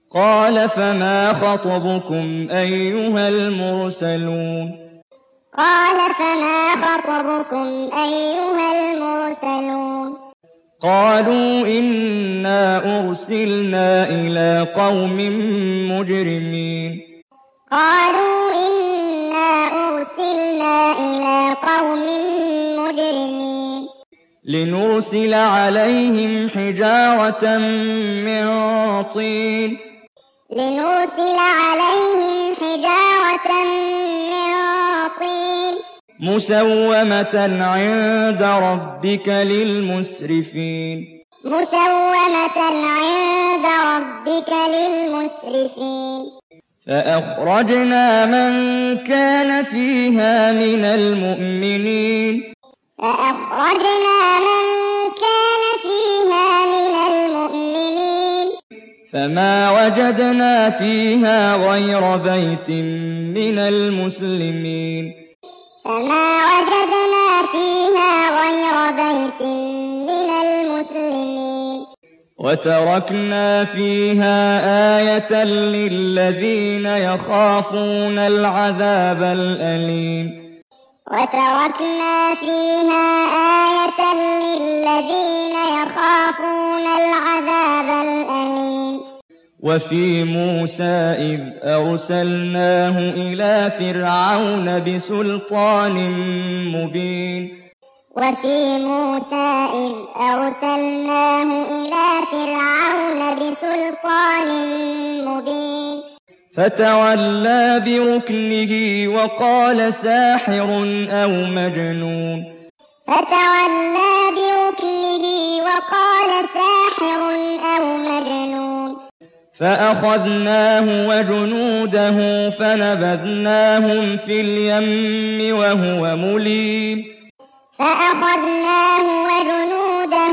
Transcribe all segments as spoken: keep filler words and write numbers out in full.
قال فما خطبكم أيها المرسلون قال فما خطبكم أيها المرسلون قالوا إنا أرسلنا إلى قوم مجرمين قالوا إنا أرسلنا إلى قوم مجرمين لنرسل عليهم حجارة من طين لنرسل عليهم حجارة من طين مسومة عند ربك للمسرفين مسومة عند ربك للمسرفين فأخرجنا من كان فيها من المؤمنين فأخرجنا من كان فيها من المؤمنين فما وجدنا فيها غير بيت من المسلمين فما وجدنا فيها غير بيت من المسلمين وتركنا فيها آية للذين يخافون العذاب الأليم وتركنا فيها آية للذين يخافون العذاب الأليم وفي موسى إذ أرسلناه إلى فرعون بسلطان مبين وفي موسى إذ أرسلناه إلى فرعون بسلطان مبين فتولى بركنه وقال ساحر أو مجنون فتولى بركنه وقال ساحر أو مجنون فأخذناه وجنوده فنبذناهم في اليم وهو مليم فأخذناه وجنوده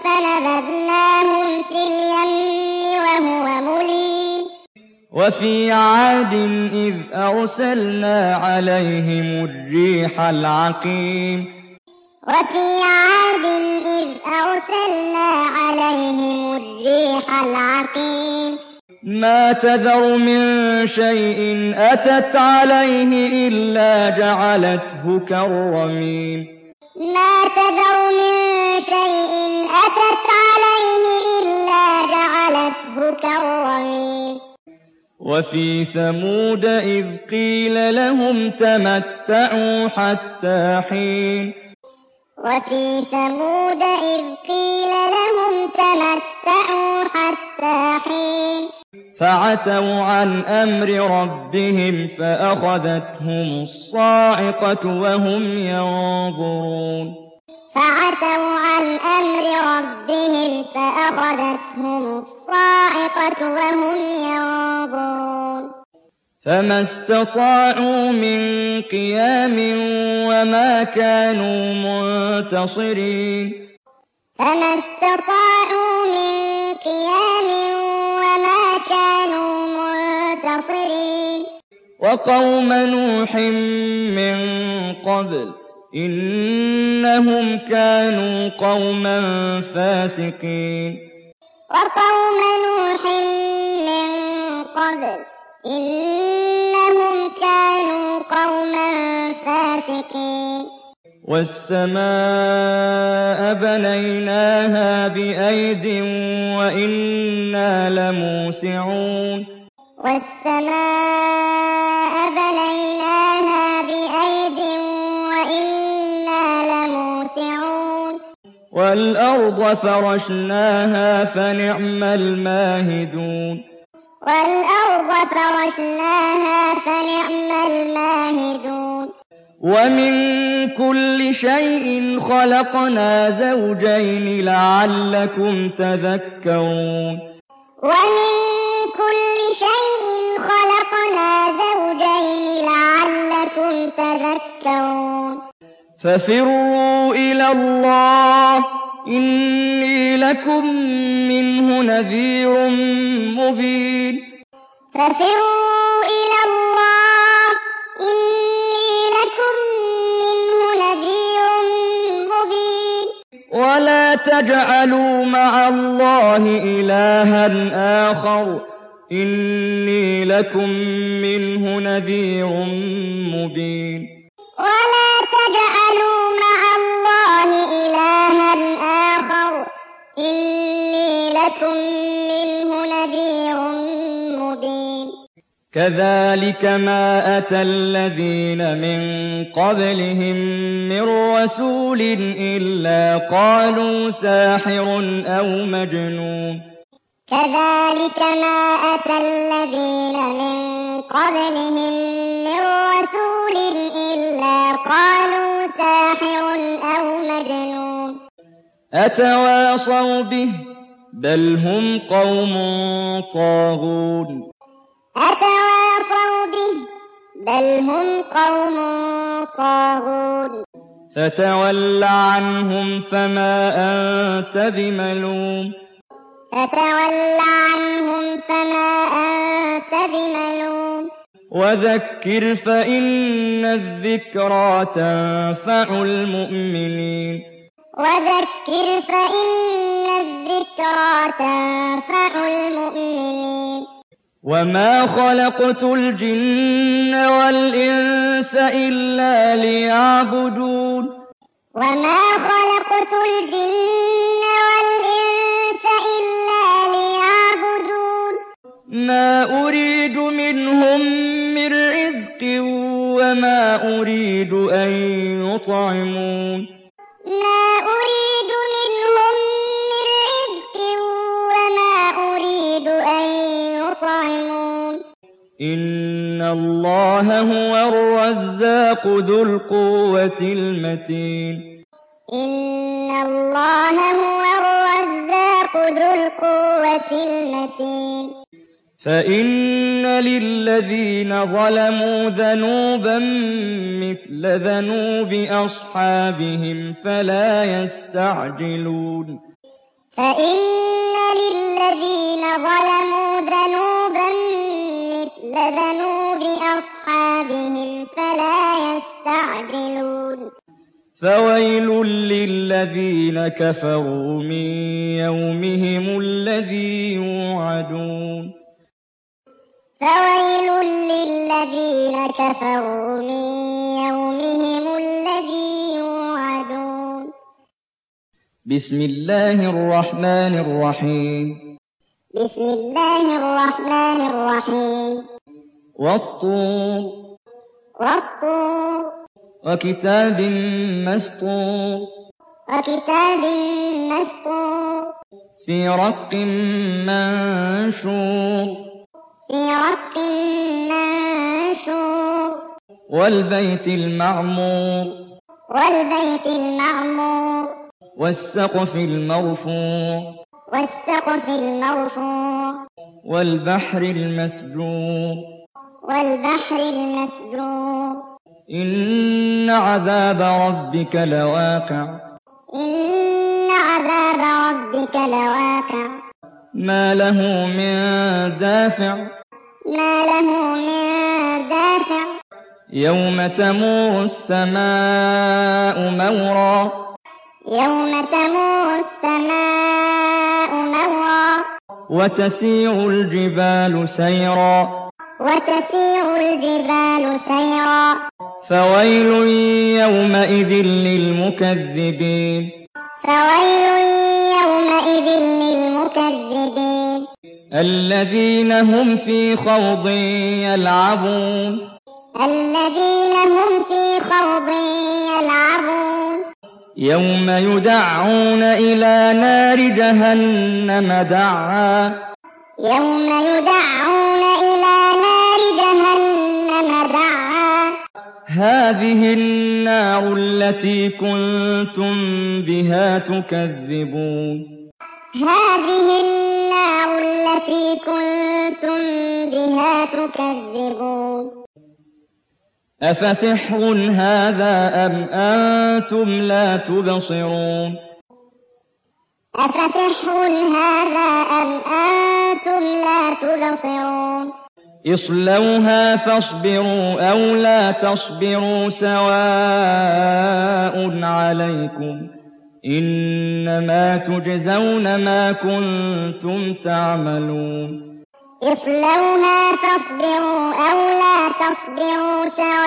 فنبذناهم في اليم وهو مليم وفي عاد إذ أرسلنا عليهم الريح العقيم وفي عاد إذ أرسلنا عليهم الريح العقيم ما تذر من شيء أتت عليه إلا جعلته كالرميم ما تذر من شيء أتت عليه إلا جعلته كالرميم وفي ثمود إذ قيل لهم تمتعوا حتى حين وفي ثمود إذ قيل لهم تمتعوا حتى حين فعتوا عن أمر ربهم فأخذتهم الصاعقة وهم ينظرون فعتوا عن أمر ربهم فأخذتهم الصاعقة وهم ينظرون فما استطاعوا من قيام وما كانوا منتصرين فما استطاعوا من قيام وما كانوا منتصرين وقوم نوح من قبل إنهم كانوا قوما فاسقين وقوم نوح من قبل إنهم كانوا قوما فاسقين والسماء بنيناها بأيد وإنا لموسعون والسماء بنيناها بأيد وإنا لموسعون والأرض فرشناها فنعم الماهدون والأرض فرشناها فنعم الماهدون ومن كل شيء خلقنا زوجين لعلكم تذكرون ومن كل شيء خلقنا زوجين لعلكم تذكرون ففروا إلى الله إني لكم منه نذير مبين ففروا إلى الله إني لكم منه نذير مبين ولا تجعلوا مع الله إلها آخر إني لكم منه نذير مبين ولا تجعلوا مع الله إلها آخر إني لكم منه نذير مبين كذلك ما أتى الذين من قبلهم من رسول إلا قالوا ساحر أو مجنون كذلك ما أتى الذين من قبلهم من رسول إلا قالوا ساحر أو مجنون أتواصوا به بل هم قوم طاغون أتواصوا به بل هم قوم طاغون فتول عنهم فما أنت بملوم فتول عنهم فما أنت بملوم وذكر فإن الذكرى تنفع المؤمنين وذكر فإن الذكرى تنفع المؤمنين وما خلقت الجن والإنس إلا ليعبدون وما خلقت الجن والإنس إلا ليعبدون ما أريد منهم من رزق وما أريد أن يطعمون ما أريد منهم من رزق وما أريد أن يطعمون إن الله هو الرزاق ذو القوة المتين إن الله هو الرزاق ذو القوة المتين فإن للذين ظلموا ذنوبا مثل ذنوب أصحابهم فلا يستعجلون فإن للذين ظلموا ذنوبا مثل ذنوب أصحابهم فلا يستعجلون فويل للذين كفروا من يومهم الذي يوعدون فويل للذين كفروا من يومهم الذي يوعدون بسم الله الرحمن الرحيم بسم الله الرحمن الرحيم والطور والطور وكتاب مسطور وكتاب مسطور في رق منشور في رق منشور والبيت المعمور والبيت المعمور والسقف المرفوع والسقف المرفوع والبحر المسجور والبحر المسجور إن عذاب ربك لواقع إن عذاب ربك لواقع ما له من دافع ما له من دافع يوم تمور السماء مورا يوم تمور السماء مورا وتسير الجبال سيرا وتسير الجبال سيرا فويل يومئذ للمكذبين فويل يومئذ للمكذبين الذين هم في خوض يلعبون الذين هم في خوض يلعبون يوم يدعون إلى نار جهنم دعا يوم يدعون إلى نار جهنم دعا هذه النار التي كنتم بها تكذبون هذه النار التي كنتم بها تكذبون أفسحر هذا أم أنتم لا تبصرون أفسحر هذا أم أنتم لا تبصرون اصلوها فاصبروا أو لا تصبروا سواء عليكم إنما تجزون ما كنتم تعملون اصلوها فاصبروا أو لا تصبروا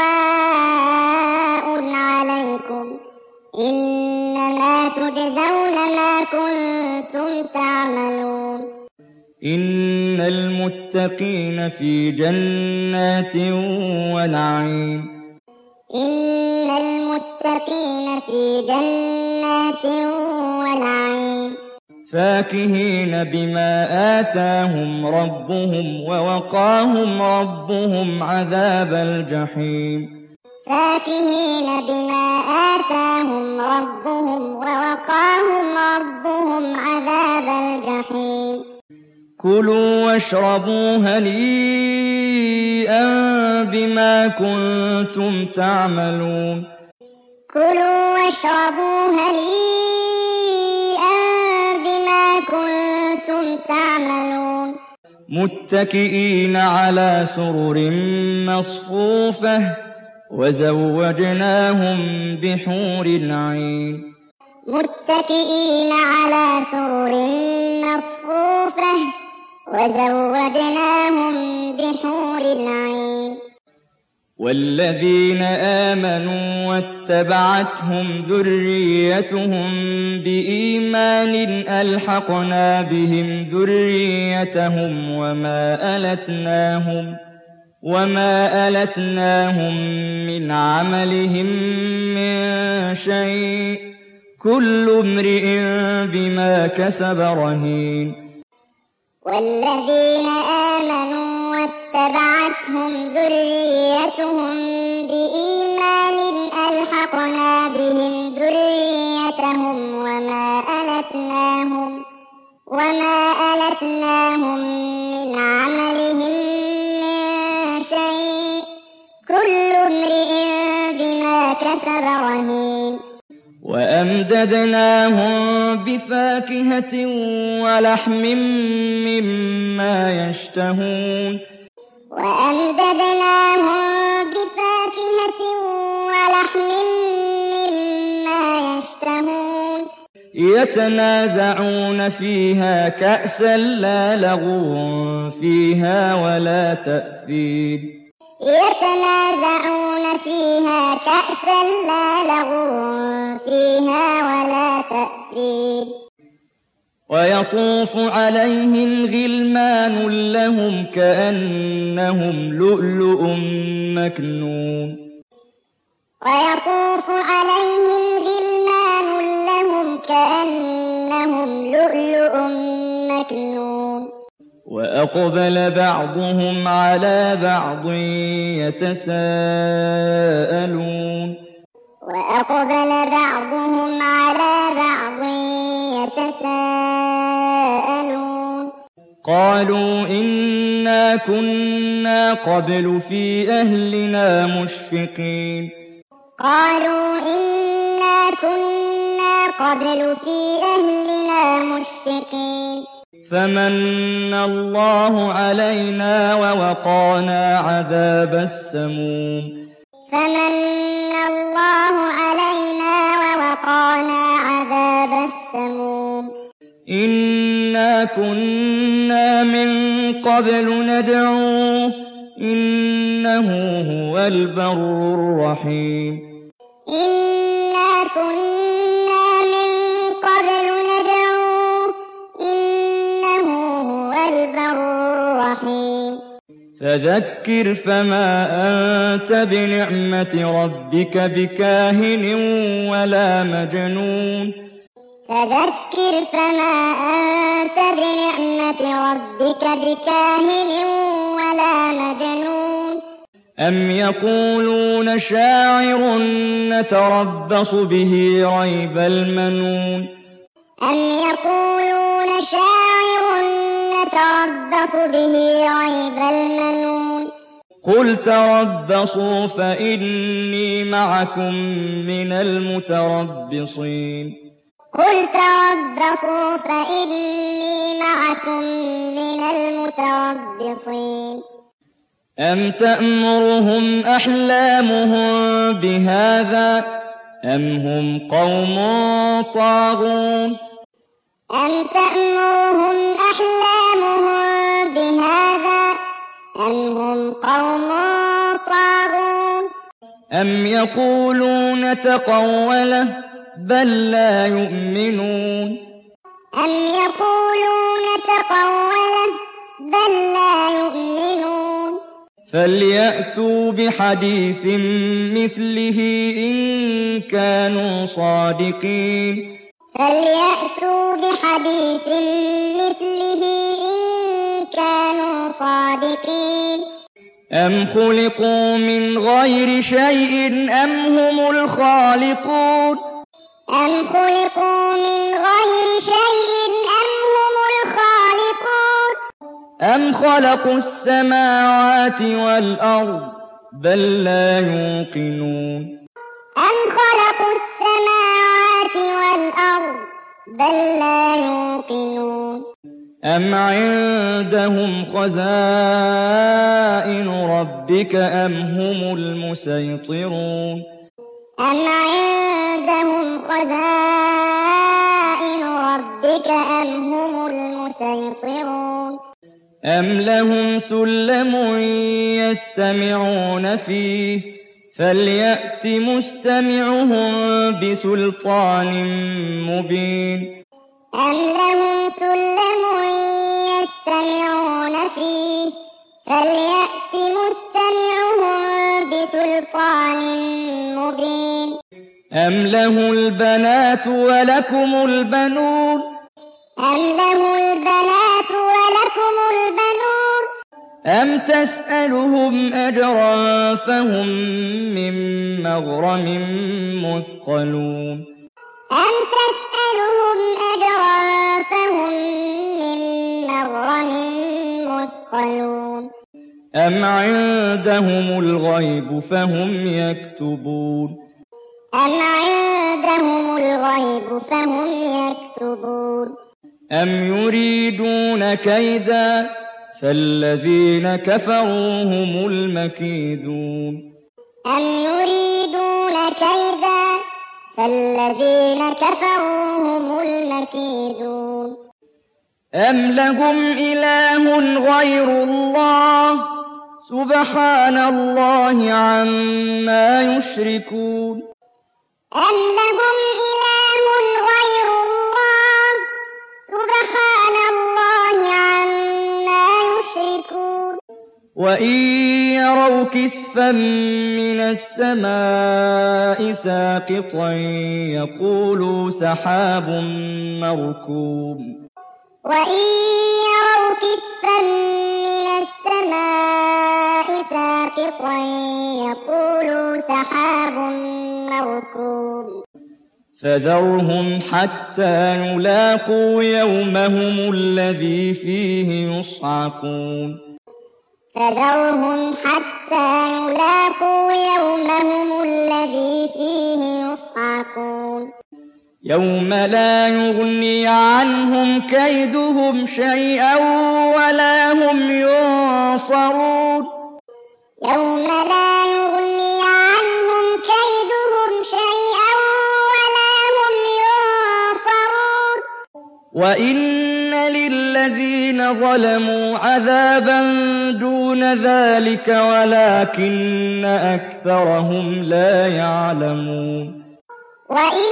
سواء عليكم إنما تجزون ما كنتم تعملون إن المتقين في جنات ونعيم إن المتقين في جنات ونعيم فاكهين بما آتاهم ربهم ووقاهم ربهم عذاب الجحيم فاكهين بما آتاهم ربهم ووقاهم ربهم عذاب الجحيم كلوا واشربوا هنيئا بما كنتم تعملون كلوا واشربوا هنيئا بما كنتم تعملون متكئين على سرر مصفوفة وزوجناهم بحور عين متكئين على سرر مصفوفة وزوجناهم بحور عين والذين آمنوا واتبعتهم ذريتهم بإيمان ألحقنا بهم ذريتهم وما ألتناهم وما ألتناهم من عملهم من شيء كل امرئ بما كسب رهين والذين آمنوا واتبعتهم ذريتهم بإيمان ألحقنا بهم ذريتهم وما ألتناهم وما ألتناهم من عملهم من شيء كل امرئ بما كسب رهين وأمددناهم بفاكهة ولحم مما يشتهون وأمددناهم بفاكهة ولحم مما يشتهون يتنازعون فيها كأسا لا لغو فيها ولا تأثيم يتنازعون فيها كأسا لا لغو فيها ولا تأثيم ويطوف عليهم غلمان لهم كأنهم لؤلؤ مكنون ويطوف عليهم غلمان لهم كأنهم لؤلؤ مكنون وأقبل بعضهم على بعض يتساءلون وأقبل بعضهم على بعض يتساءلون قالوا إنا كنا قبل في أهلنا مشفقين قالوا إنا كنا قبل في أهلنا مشفقين فمن الله علينا ووقانا عذاب السموم فمن الله علينا ووقانا عذاب السموم إنا كنا من قبل ندعوه إنه هو البر الرحيم إنا كنا من قبل ندعوه إنه هو البر الرحيم فذكر فما أنت بنعمة ربك بكاهن ولا مجنون فذكر فما أنت بنعمة ربك بكاهن ولا مجنون أم يقولون شاعر نتربص به ريب المنون أم يقولون شاعر نتربص به ريب المنون قل تربصوا فإني معكم من المتربصين قل تربصوا فإني معكم من المتربصين أم تأمرهم أحلامهم بهذا أم هم قوم طاغون أم تأمرهم أحلامهم بهذا بهذا أم هم قوم طاغون أم يقولون تقوله بل لا يؤمنون أم يقولون تقوله بل لا يؤمنون فليأتوا بحديث مثله إن كانوا صادقين فليأتوا بحديث مثله إن كانوا صادقين أم خلقوا من غير شيء أم هم الخالقون أم خلقوا من غير شيء أم هم الخالقون أم خلقوا السماوات والأرض بل لا يوقنون أم خلقوا السماوات والأرض بل لا يوقنون أم عندهم خزائن ربك أم هم المسيطرون أم عندهم خزائن ربك أم هم المسيطرون أم لهم سلم يستمعون فيه فليأت مستمعهم بسلطان مبين أم لهم سلم يستمعون فيه فليأت مستمعهم بسلطان مبين أم له البنات ولكم البنون أم له البنات ولكم البنون أم تسألهم أجرا فهم من مغرم مثقلون أم تسألهم أجرا فهم من مغرم مثقلون أم عندهم الغيب فهم يكتبون أم عندهم الغيب فهم يكتبون أم يريدون كيدا فالذين كفروا هم المكيدون أم يريدون كيدا فالذين كفروا هم المكيدون أم لهم إله غير الله سبحان الله عما يشركون أم لهم إله غير الله سبحان الله عما يشركون وإن يروا كسفا من السماء ساقطا يقولوا سحاب مركوم وإن يروا كسفا من السماء ساقطا يقولوا سحاب مركوم فذرهم حتى يلاقوا يومهم الذي فيه يصعقون فذرهم حتى يلاقوا يومهم الذي فيه يصعقون يوم لا يغني عنهم كيدهم شيئا ولا هم ينصرون يوم لا يغني عنهم كيدهم شيئا ولا هم ينصرون وإن للذين ظلموا عذابا دون ذلك ولكن أكثرهم لا يعلمون وإن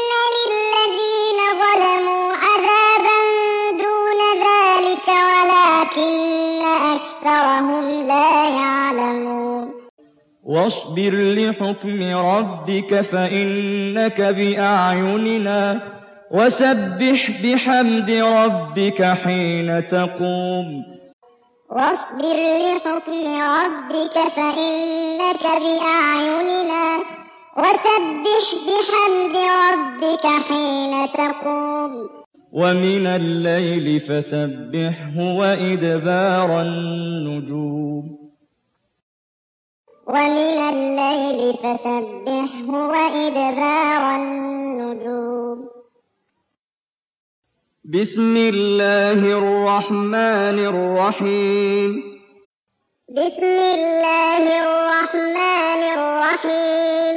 للذين ظلموا عذابا دون ذلك ولكن أكثرهم لا يعلمون واصبر لحكم ربك فإنك بأعيننا وسبح بحمد ربك حين تقوم واصبر لحكم ربك فإنك بأعيننا وسبح بحمد ربك حين تقوم ومن الليل فسبحه وإدبار النجوم ومن الليل فسبحه وإدبار النجوم بسم الله الرحمن الرحيم بسم الله الرحمن الرحيم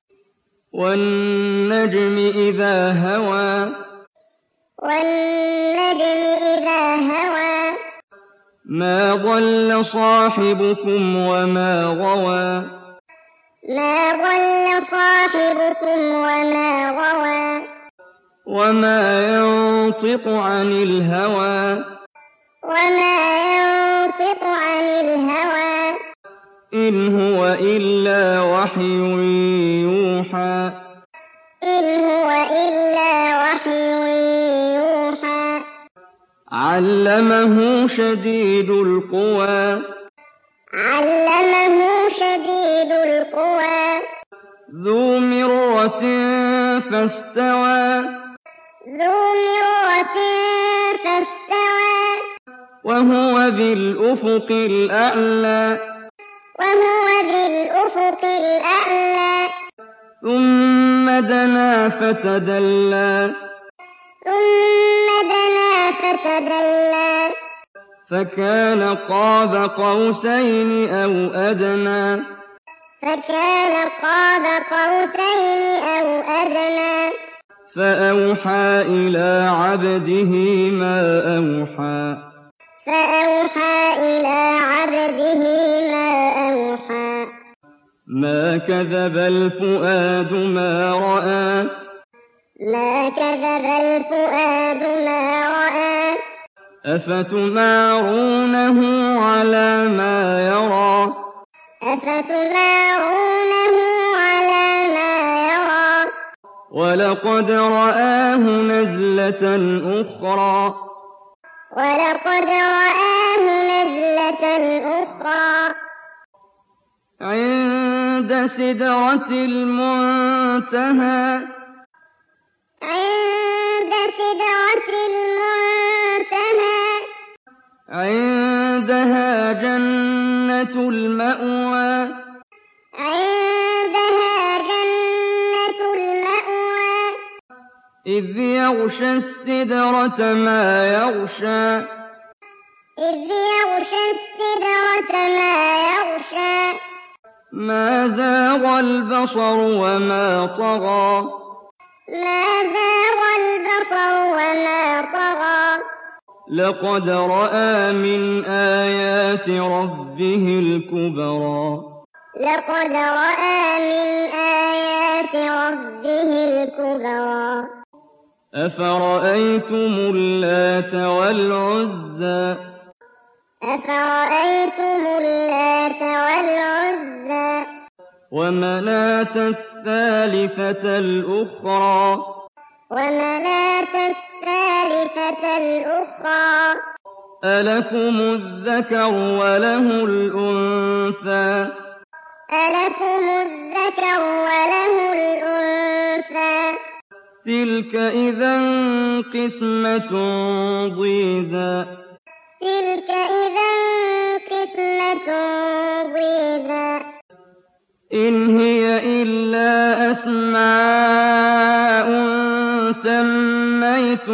والنجم إذا هوى والنجم إذا هوى ما ضل صاحبكم وما غوى ما ضل صاحبكم وما غوى وما ينطق عن الهوى وما ينطق عن الهوى إن هو إلا وحي يوحى إن هو إلا وحي يوحى علمه شديد القوى علمه شديد القوى ذو مرة فاستوى ذو مرة فاستوى وهو بالأفق الأعلى وهو بالأفق الأعلى ثم دنا فتدلى ثم دنا فتدلى فكان قاب قوسين أو أدنى فكان قاب قوسين أو أدنى فأوحى إلى عبده ما أوحى فأوحى إلى عبده ما أوحى ما كذب الفؤاد ما رأى ما كذب الفؤاد ما رأى أفتمارونه على ما يرى أفتمارونه على ما يرى ولقد رآه نزلة أخرى ولقد رآه نزلة أخرى عند سدرة المنتهى عند سدرة المنتهى عندها جنة المأوى عندها جنة المأوى إذ يغشى السدرة ما يغشى إذ يغشى السدرة ما يغشى ما زاغ البصر وما طغى ما زاغ البصر وما طغى لقد رأى من آيات ربه الكبرى لقد رأى من آيات ربه الكبرى أفرأيتم اللات والعزى أفرأيتم اللات والعزى ومناة الثالثة الأخرى ومناة الثالثة الأخرى ألكم الذكر وله الأنثى ألكم الذكر وله الأنثى تلك إذا قسمة ضيزى تلك إذا قسمة ضيزى إن هي إلا أسماء سميتموها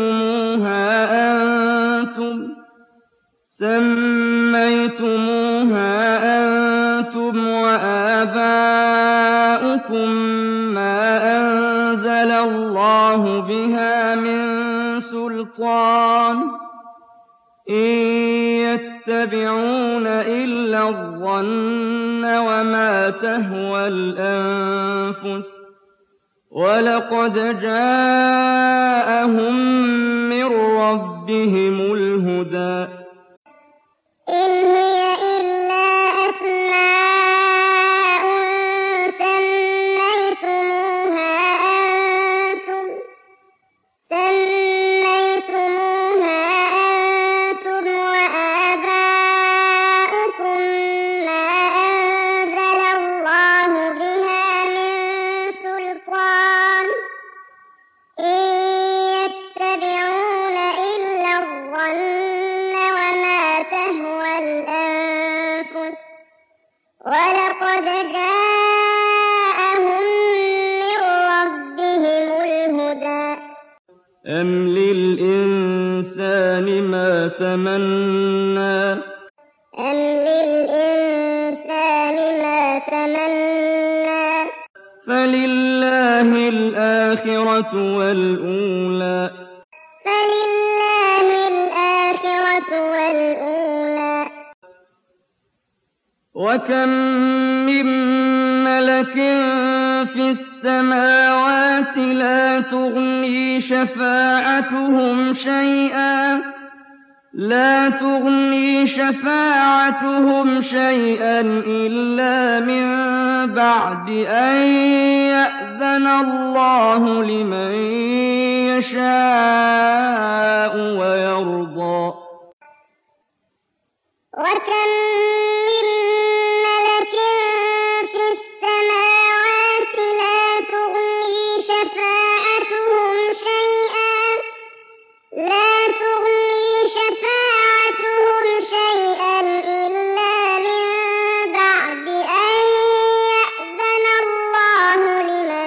أنتم سميتموها أنتم وآباؤكم ما أنزل الله بها من سلطان إن يتبعون إلا الظن وما تهوى الأنفس ولقد جاءهم من ربهم الهدى إن هي إلا أسماء سميتموها أنتم سميتموها أنتم وآباؤكم ما أنزل الله بها من سلطان إن يتبعون إلا الظن وما تهوى الأنفس ولقد جاءهم من ربهم الهدى أم للإنسان ما تمنى أم للإنسان ما تمنى فلله الآخرة والأولى فلله الآخرة والأولى وَكَم مِّن مَّلَكٍ فِي السَّمَاوَاتِ لَا تُغْنِي شَفَاعَتُهُمْ شَيْئًا لا تغني شفاعتهم شيئا إلا من بعد أن يأذن الله لمن يشاء ويرضى وكم من ملك في السماوات لا تغني شفاعتهم شيئا لا تغني شفاعتهم شيئا إلا من بعد أن يأذن الله لمن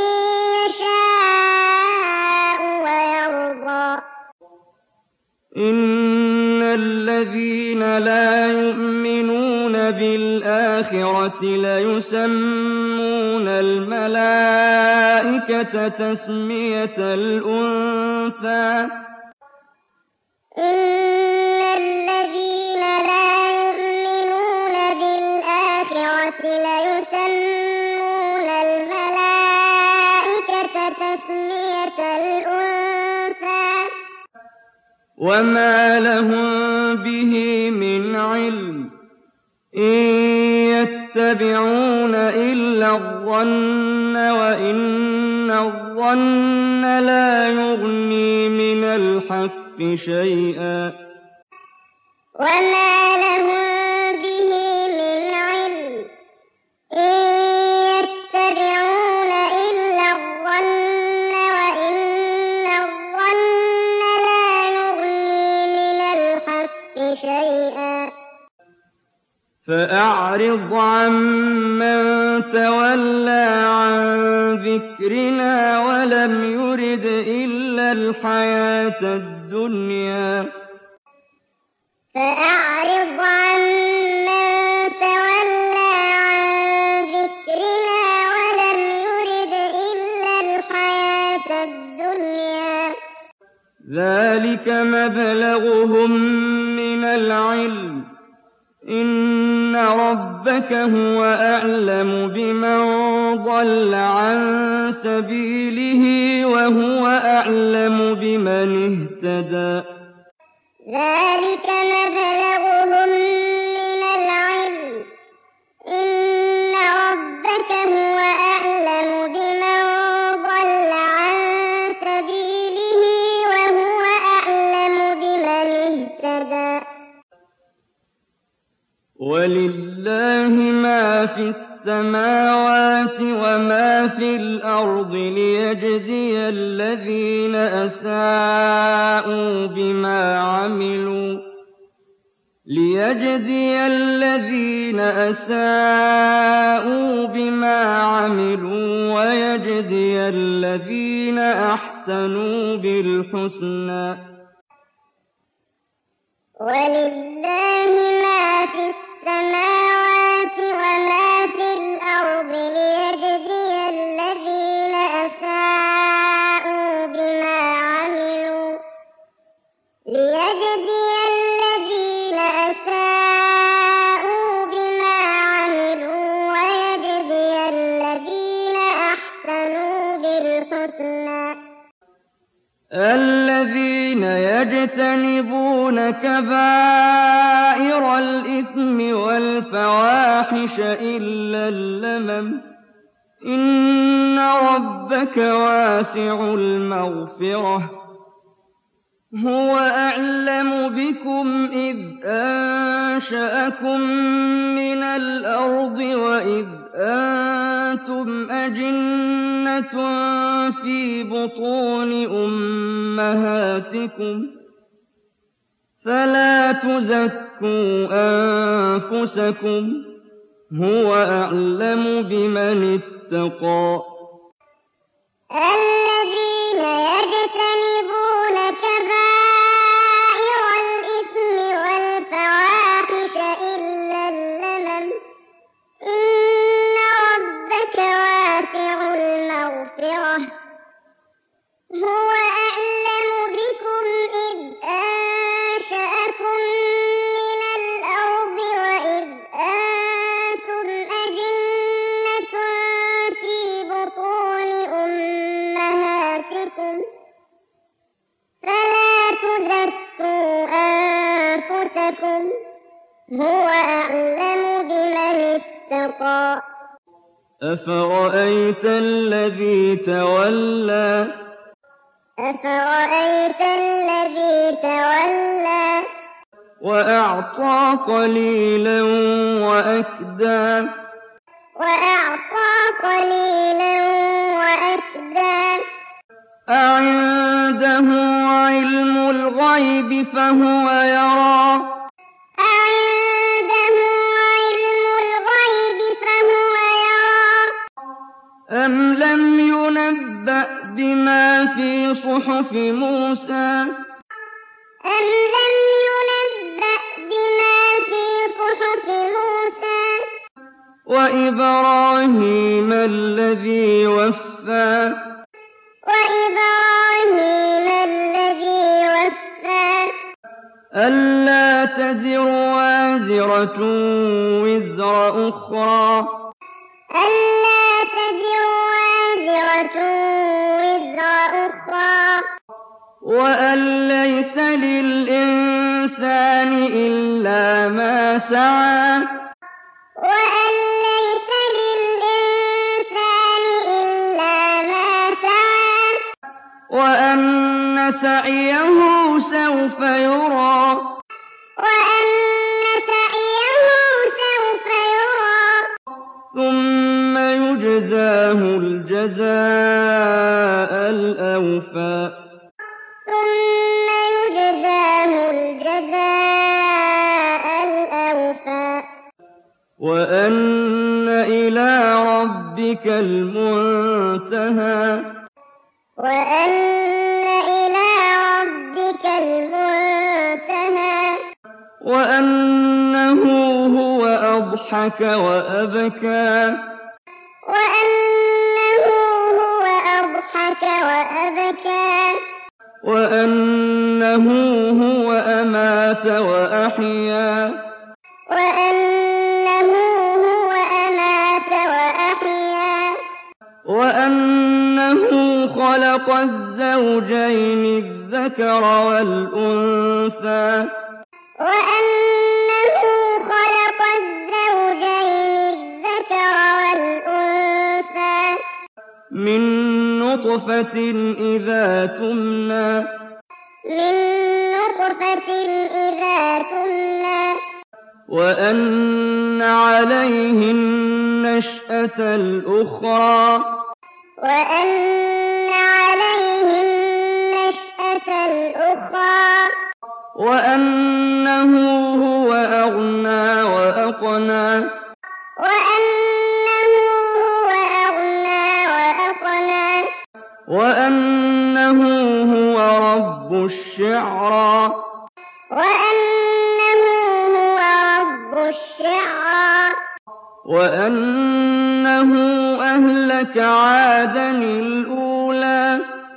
يشاء ويرضى إن الذين لا يؤمنون بالآخرة ليسمون الملائكة تسمية الأنثى إن الذين لا يؤمنون بالآخرة ليسمون الملائكة تسمية الأنثى وما لهم به من علم إن يتبعون إلا الظن وإن الظن لا يغني من الحق شيئا وما لهم به من علم إن يتبعون إلا الظن وإن الظن لا يغني من الحق شيئا فأعرض عمن تولى عن ذكرنا ولم يرد إلا الحياة الدنيا فأعرض عمن تولى عن ذكرنا ولم يرد إلا الحياة الدنيا ذلك مبلغهم من العلم إن ربك هو أعلم بمن ضل عن سبيله وهو أعلم بمن اهتدى ذلك مبلغهم من العلم إن ربك هو أعلم بمن ضل عن سبيله وهو أعلم بمن اهتدى ولله ما في السماوات وما في الأرض ليجزي الذين أساءوا بما عملوا ليجزي الذين أساءوا بما عملوا ويجزي الذين أحسنوا بالحسنى ولله ما في السماوات وما في الأرض ليجزي الذين أساءوا بما عملوا ليجزي الذين أساءوا بما عملوا ويجزي الذين أحسنوا بالحسنى الذين يجتنبون كبائر الإثم والفواحش إلا اللمم إن ربك واسع المغفرة هو أعلم بكم إذ أنشأكم من الأرض وإذ أنتم أجنة في بطون أمهاتكم فلا تزكوا أنفسكم هو أعلم بمن اتقى الذين يجتنبون كبائر الإثم والفواحش إلا اللمم إن ربك واسع المغفرة هو أعلم بكم إذ أنشأكم من الأرض وإذ أنتم اتقى أفرأيت الذي تولى أفرأيت الذي تولى وأعطى قليلا وأكدى وأعطى قليلا وأكدى أعنده علم الغيب فهو يرى أعنده علم الغيب فهو يرى أم لم ينبأ بما في صحف موسى أم لم ينبأ بما في صحف موسى وإبراهيم الذي وفى وإبراهيم الذي وفى ألا تزر وازرة وزر أخرى ألا تزر وازرة وزر أخرى وأن ليس للإنسان إلا ما سعى وأن ليس للإنسان إلا ما سعى وأن سعيه سوف يرى وأن سعيه سوف يرى ثم يجزاه الجزاء الأوفى ثم يجزاه الجزاء الأوفى وأن إلى ربك المنتهى وأن إلى ربك المنتهى وأنه هو أضحك وأبكى وأنه هو أضحك وأبكى وأنه هو أمات وأحيا وأنه هو أمات وأحيا وأنه خلق الزوجين الذكر والأنثى وأنه خلق الزوجين الذكر والأنثى من نطفة إذا تمنى من نطفة إذا تمنى وأن عليه النشأة الأخرى وأن عليه النشأة الأخرى وأنه هو أغنى وأقنى وأنه هو أغنى وأقنى وأنه هو رب الشعرى وأنه هو رب الشعرى وأنه أهلك عادا الأولى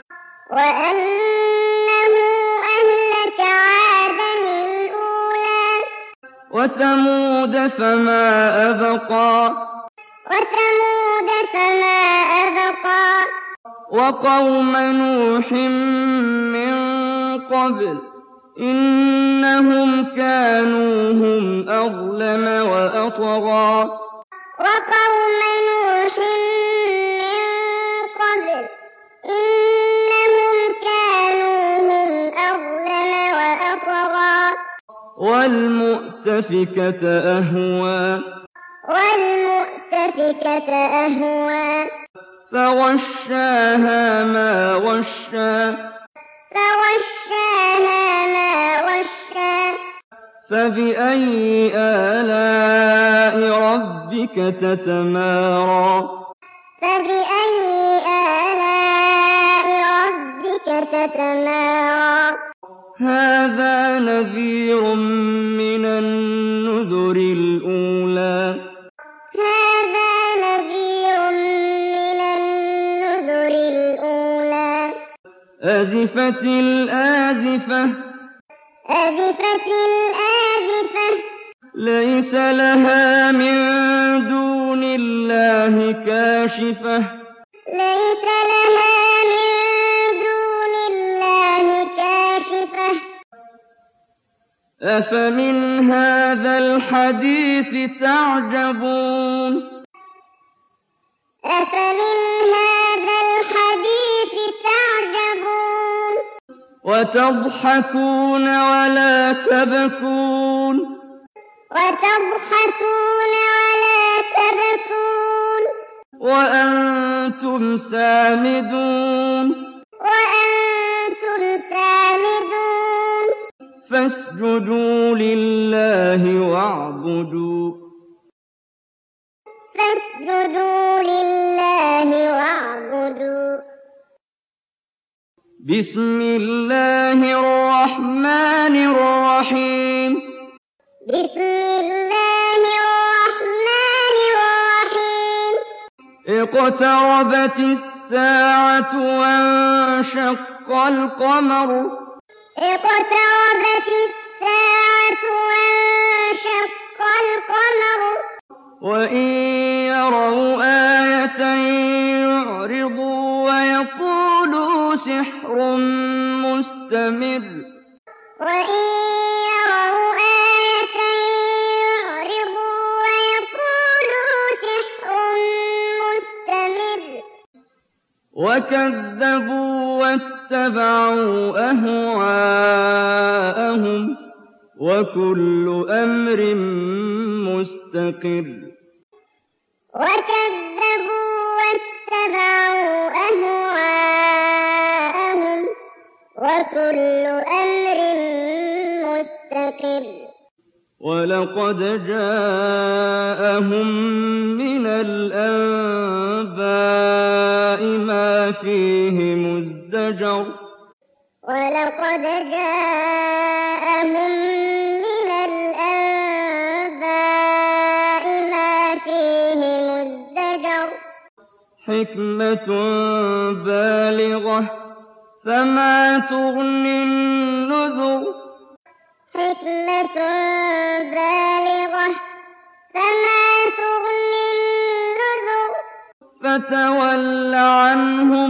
وأنه أهلك عادا الأولى وثمود فما أبقى وثمود فما أبقى وقوم نوح من قبل إنهم كانوا هم أظلم وأطغى وقوم نوح من قبل إنهم كانوا هم أظلم وأطغى والمؤتفكة أهوى والمؤتفكة أهوى فغشاها ما غشى فغشاها ما غشى فبأي آلاء ربك تتمارى فبأي آلاء ربك تتمارى هذا نذير من النذر الأولى هذا نذير من النذر الأولى أزفت الآزفة أزفت الآزفة ليس لها من دون الله كاشفة ليس لها من دون الله كاشفة أفمن هذا الحديث تعجبون أفمن هذا الحديث تعجبون وتضحكون ولا تبكون وتضحكون ولا تبكون وأنتم سامدون وأنتم سامدون فاسجدوا لله واعبدوا فاسجدوا لله واعبدوا بسم الله الرحمن الرحيم بسم الله الرحمن الرحيم اقتربت الساعة وانشق القمر اقتربت الساعة وانشق القمر وإن يروا آية يعرضوا ويقولوا سحر مستمر وإن يروا آية يعرضوا ويقولوا سحر مستمر وكذبوا واتبعوا أهواءهم وكل أمر مستقر وكذبوا واتبعوا أهواءهم وكل أمر مستقر ولقد جاءهم من الأنباء ما فيه مزدجر ولقد جاءهم من الأنباء ما فيه مزدجر حكمة بالغة فما تغني النذر حكمة بالغة فما تغني النذر فتول عنهم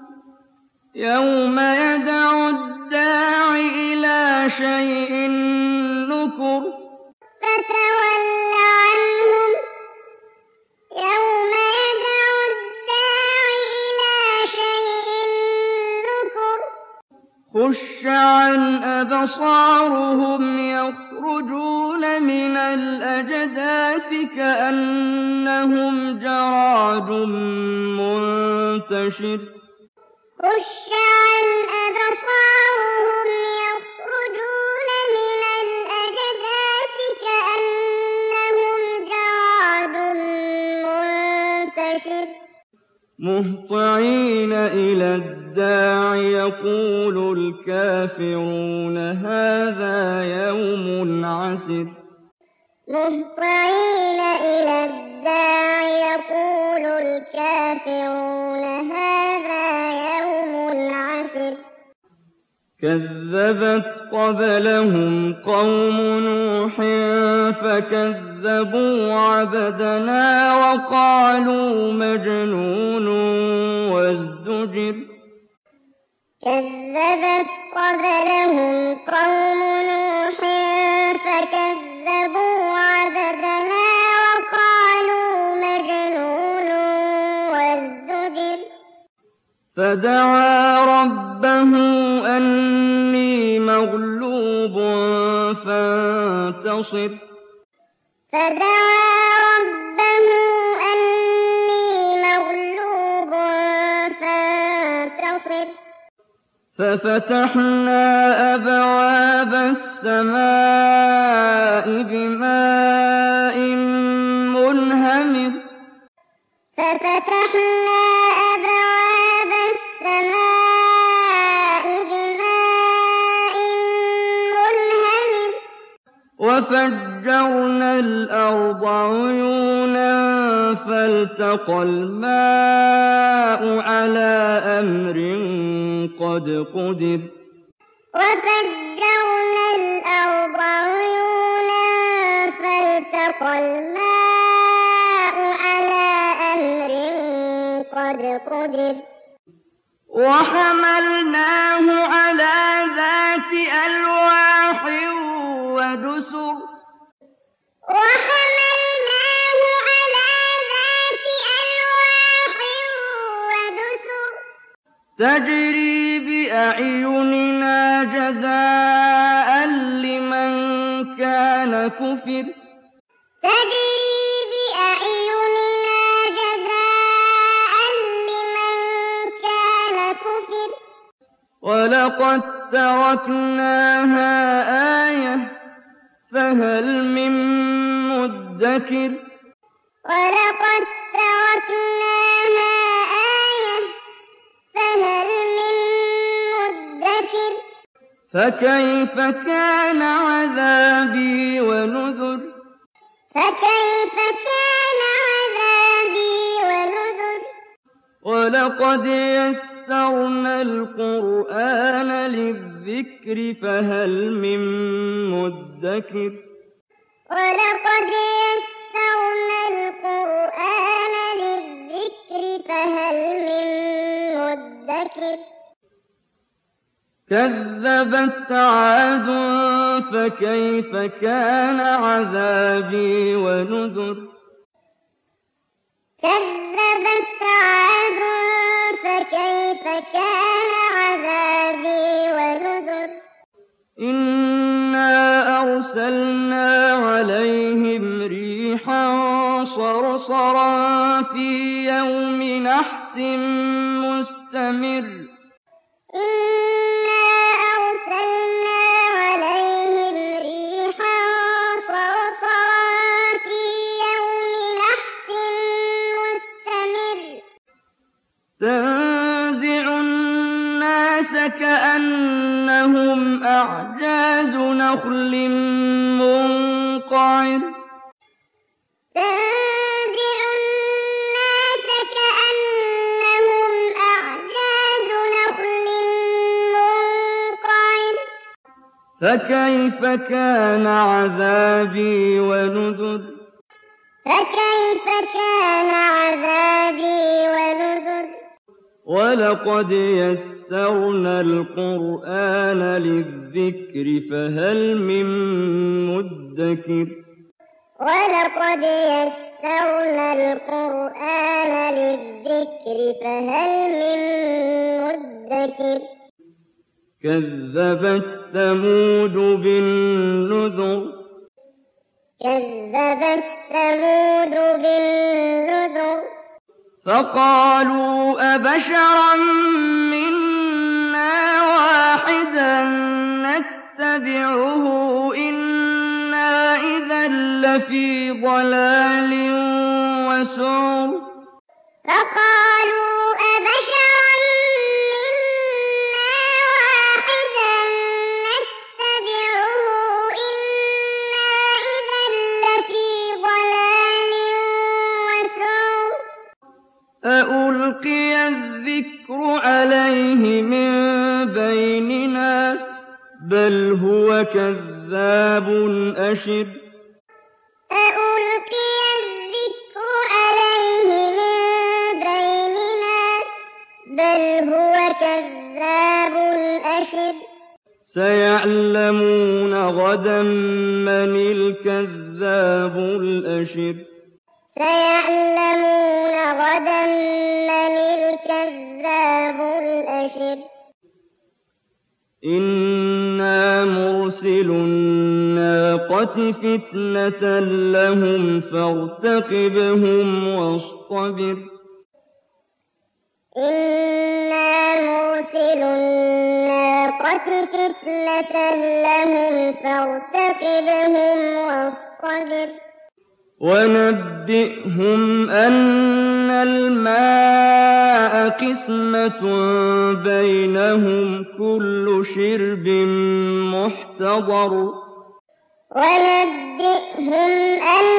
يوم يدعو الداع إلى شيء نكر فتول عنهم يوم يدعو الداع إلى شيء نكر خش عن أبصارهم يخرجون من الأجداث كأنهم جراد منتشر خش عن أبصارهم يخرجون من الأجداث كأنهم جراد منتشر مهطعين إلى الداع يقول الكافرون هذا يوم عسر مهطعين إلى الداع يقول الكافرون هذا يوم عسر كذبت قبلهم قوم نوح فكذبوا عبدنا وقالوا مجنون وازدجر كذبت قبلهم قوم نوح فكذبوا عبدنا وقالوا مجنون وازدجر فدعا ربه أني مغلوب فانتصر فدعا ربه أني مغلوب فانتصر ففتحنا أبواب السماء بماء منهمر ففتحنا أبواب السماء بماء منهمر وفجرنا الأرض عيونا فالتقى الماء على أمر قد قدر وفجرنا الأرض عيونا فالتقى الماء على أمر قد قدر وحملناه على ذات ألواح ودسر وحملناه على ذات ألواح تجري بأعيننا جزاء لمن كان كفر تجري بأعيننا جزاء لمن كان كفر ولقد تركناها آية فهل من مدكر ولقد تركناها آية فهل من مدكر فكيف كان عذابي ونذر فكيف كان عذابي ونذر ولقد يسرنا القرآن للذكر فهل من مدكر ولقد يسرنا القرآن للذكر فهل من مدكر كذبت عاد فكيف كان عذابي ونذر كذبت عاد فكيف كان عذابي ونذر إنا أرسلنا عليهم ريحا صرصرا في يوم نحس مستمر إنا أرسلنا عليهم ريحا صرصرا في يوم نحس مستمر تنزع الناس كأنهم أعجاز نخل منقعر تنزع الناس كأنهم أعجاز نخل منقعر فكيف كان عذابي ونذر فكيف كان عذابي ونذر ولقد يسرنا القرآن للذكر فهل من مدكر ولقد يسرنا القرآن للذكر فهل من مدكر كذبت ثمود بالنذر كذبت ثمود بالنذر فقالوا أبشرا منا واحدا نتبعه إنا إذا لفي ضلال وسعر فقالوا أبشرا منا واحدا نتبعه إنا إذا لفي ضلال وسعر أألقي الذكر عليه من بيننا بل هو كذاب أشر أألقي الذكر عليه من بيننا بل هو كذاب أشر سيعلمون غدا من الكذاب الأشر سيعلمون غدا من الكذاب الأشر إنا مرسل الناقة فتنة لهم فارتقبهم واصطبر إنا مرسل الناقة فتنة لهم فارتقبهم واصطبر ونبئهم أن الماء قسمة بينهم كل شرب محتضر ونبئهم أن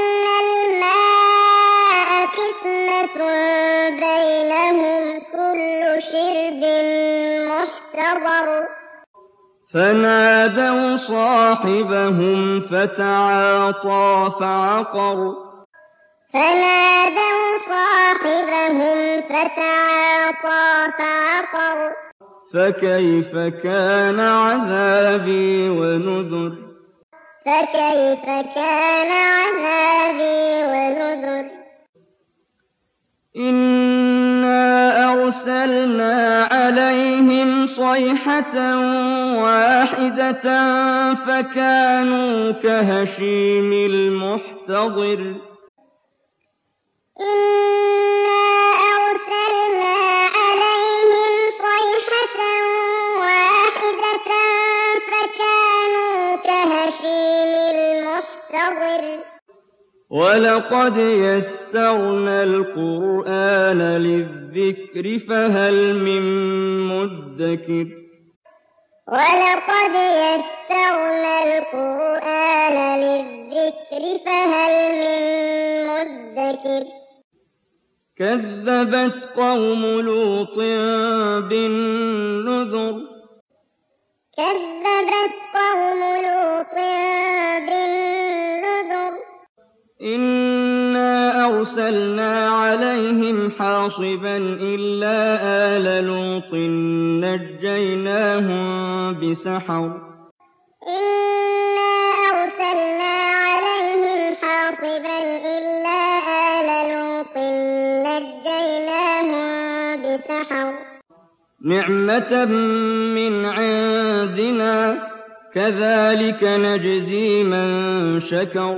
الماء قسمة بينهم كل شرب محتضر فنادوا صاحبهم فتعاطى فعقر فنادوا صاحبهم فتعاطى فعقر فكيف كان عذابي ونذر فكيف كان عذابي ونذر إنا أرسلنا عَلَيْهِمْ صَيْحَةً وَاحِدَةً فَكَانُوا كَهَشِيمِ الْمُحْتَظِرِ إِنَّا أَرْسَلْنَا عَلَيْهِمْ صَيْحَةً وَاحِدَةً فَكَانُوا كَهَشِيمِ الْمُحْتَظِرِ وَلَقَدْ يَسَّرْنَا الْقُرْآنَ لِلذِّكْرِ فَهَلْ مِن مُّدَّكِرٍ وَلَقَدْ يَسَّرْنَا الْقُرْآنَ لِلذِّكْرِ فَهَلْ مِن مُّدَّكِرٍ كَذَّبَتْ قَوْمُ لُوطٍ بِالنُّذُرِ كَذَّبَتْ قَوْمُ لُوطٍ بِالنُّذُرِ إِنَّا أَرْسَلْنَا عَلَيْهِمْ حَاصِبًا إِلَّا آلَ لُوطٍ نَجَّيْنَاهُم بِسَحَرٍ إِنَّا أَرْسَلْنَا عَلَيْهِمْ حَاصِبًا إِلَّا آلَ لُوطٍ نَجَّيْنَاهُم بِسَحَرٍ نِعْمَةً مِّنْ عِندِنَا ۚ كَذَٰلِكَ نَجْزِي مَن شَكَرَ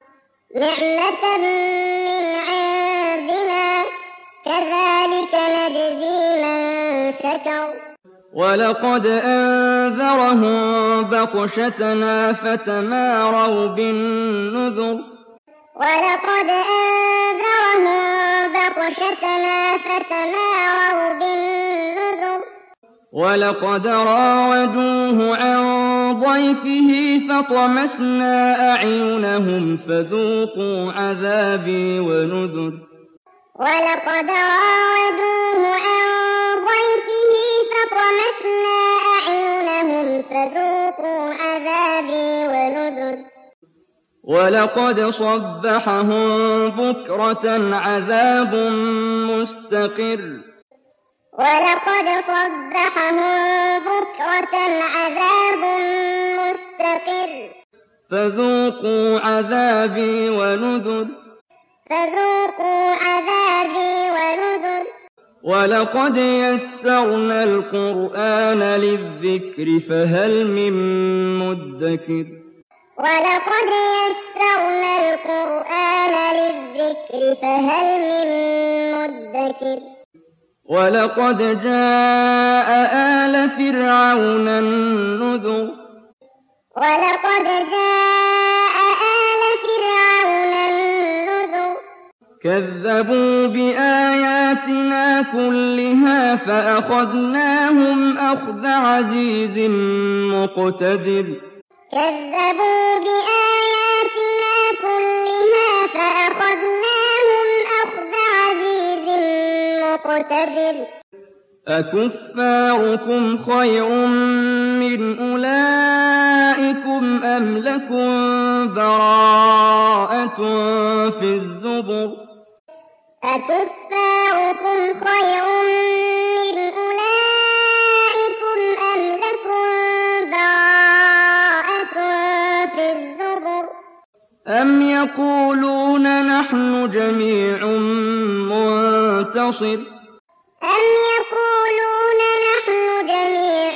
نِعْمَةً مِّنْ عِندِنَا ۚ كَذَٰلِكَ نَجْزِي مَن شَكَرَ وَلَقَدْ أَنذَرَهُم بَطْشَتَنَا فَتَمَارَوْا بِالنُّذُرِ وَلَقَدْ أَنذَرَهُم بَطْشَتَنَا فَتَمَارَوْا بِالنُّذُرِ وَلَقَدْ رَاوَدُوهُ عَن ضَيْفِهِ فَطَمَسْنَا أَعْيُنَهُمْ فَذُوقُوا عَذَابِي وَنُذُرِ وَلَقَدْ رَاوَدُوهُ عَن ضَيْفِهِ فَطَمَسْنَا أَعْيُنَهُمْ فَذُوقُوا عَذَابِي وَنُذُرِ وَلَقَدْ صَبَّحَهُم بُكْرَةً عَذَابٌ مُّسْتَقِرٌّ وَلَقَدْ صَبَّحَهُم بُكْرَةً عَذَابٌ مُّسْتَقِرٌّ فَذُوقُوا عَذَابِي وَنُذُرِ فَذُوقُوا عَذَابِي وَنُذُرِ وَلَقَدْ يَسَّرْنَا الْقُرْآنَ لِلذِّكْرِ فَهَلْ مِن مُّدَّكِرٍ وَلَقَدْ يَسَّرْنَا الْقُرْآنَ لِلذِّكْرِ فَهَلْ مِن مُّدَّكِرٍ وَلَقَدْ جَاءَ آلَ فِرْعَوْنَ النُّذُرُ وَلَقَدْ جَاءَ آلَ فِرْعَوْنَ النُّذُرُ كَذَّبُوا بِآيَاتِنَا كُلِّهَا فَأَخَذْنَاهُمْ أَخْذَ عَزِيزٍ مُّقْتَدِرٍ كَذَّبُوا بِآيَاتِنَا كُلِّهَا فَأَخَذْنَاهُمْ أَخْذَ عَزِيزٍ مُّقْتَدِرٍ أَكُفَّارُكُمْ خَيْرٌ مِّنْ أُولَٰئِكُمْ أَمْ لَكُم بَرَاءَةٌ فِي الزُّبُرِ أَكُفَّارُكُمْ خَيْرٌ مِّنْ أُولَٰئِكُمْ أَمْ لَكُم بَرَاءَةٌ فِي الزُّبُرِ أَمْ يَقُولُونَ نَحْنُ جَمِيعٌ مُّنتَصِرٌ أَمْ يَقُولُونَ نَحْنُ جَمِيعٌ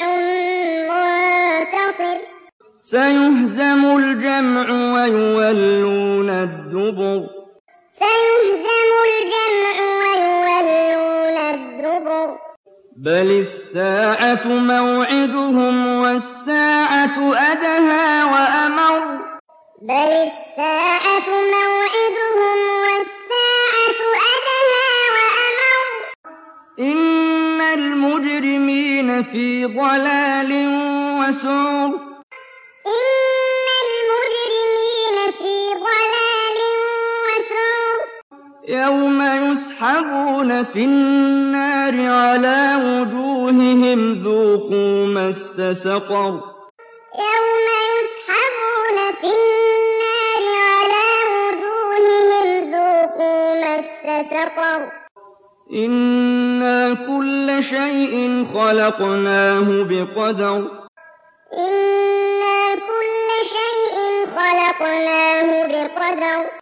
مُّنتَصِرٌ سَيُهْزَمُ الْجَمْعُ وَيُوَلُّونَ الدُّبُرَ سَيُهْزَمُ الْجَمْعُ وَيُوَلُّونَ الدُّبُرَ بَلِ السَّاعَةُ مَوْعِدُهُمْ وَالسَّاعَةُ أَدْهَىٰ وَأَمَرُّ بَلِ السَّاعَةُ مَوْعِدُهُمْ وَالسَّاعَةُ أَدْهَىٰ وَأَمَرُّ إِنَّ الْمُجْرِمِينَ فِي ضَلَالٍ وَسُعُرٍ إِنَّ الْمُجْرِمِينَ فِي ضَلَالٍ وَسُعُرٍ يَوْمَ يُسْحَبُونَ فِي النَّارِ عَلَىٰ وُجُوهِهِمْ ذُوقُوا مَسَّ سَقَرَ يَوْمَ يُسْحَبُونَ فِي النَّارِ عَلَىٰ وُجُوهِهِمْ ذُوقُوا مَسَّ سَقَرَ إِنَّا كُلَّ شَيْءٍ خَلَقْنَاهُ بِقَدَرٍ إِنَّا كُلَّ شَيْءٍ خَلَقْنَاهُ بِقَدَرٍ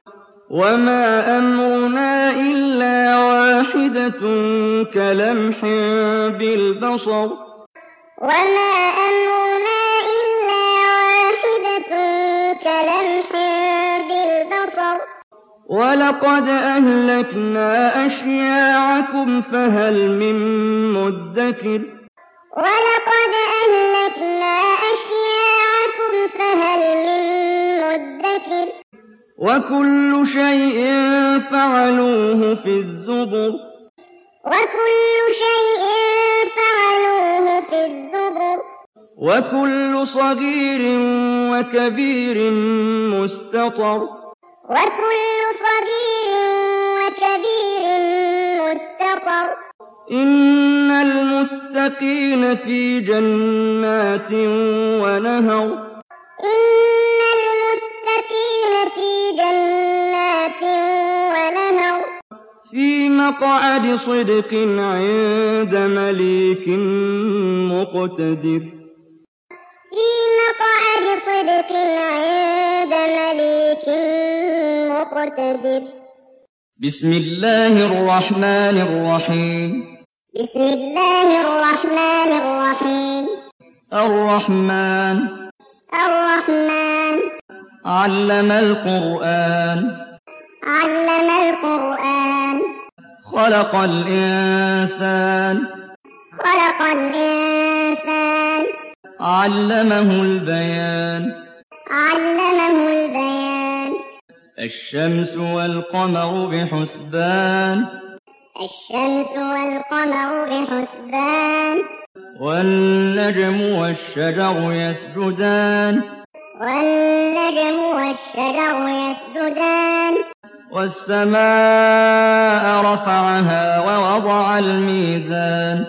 وما أمرنا إلا واحدة كلمح بالبصر وما أمرنا إلا واحدة كلمح بالبصر ولقد أهلكنا أشياعكم فهل من مدكر ولقد أهلكنا أشياعكم فهل من مدكر وكل شيء فعلوه في الزبر وكل شيء فعلوه في الزبر وكل صغير وكبير مستطر وكل صغير وكبير مستطر إن المتقين في جنات ونهر إن المتقين في جنات ونهر في مقعد صدق عند مليك مقتدر في مقعد صدق عند مليك مقتدر بسم الله الرحمن الرحيم بسم الله الرحمن الرحيم الرحمن الرحمن علم القرآن علم القرآن خلق الإنسان خلق الإنسان علمه البيان علمه البيان الشمس والقمر بحسبان الشمس والقمر بحسبان والنجم والشجر يسجدان والنجم والشجر يسجدان والسماء رفعها ووضع الميزان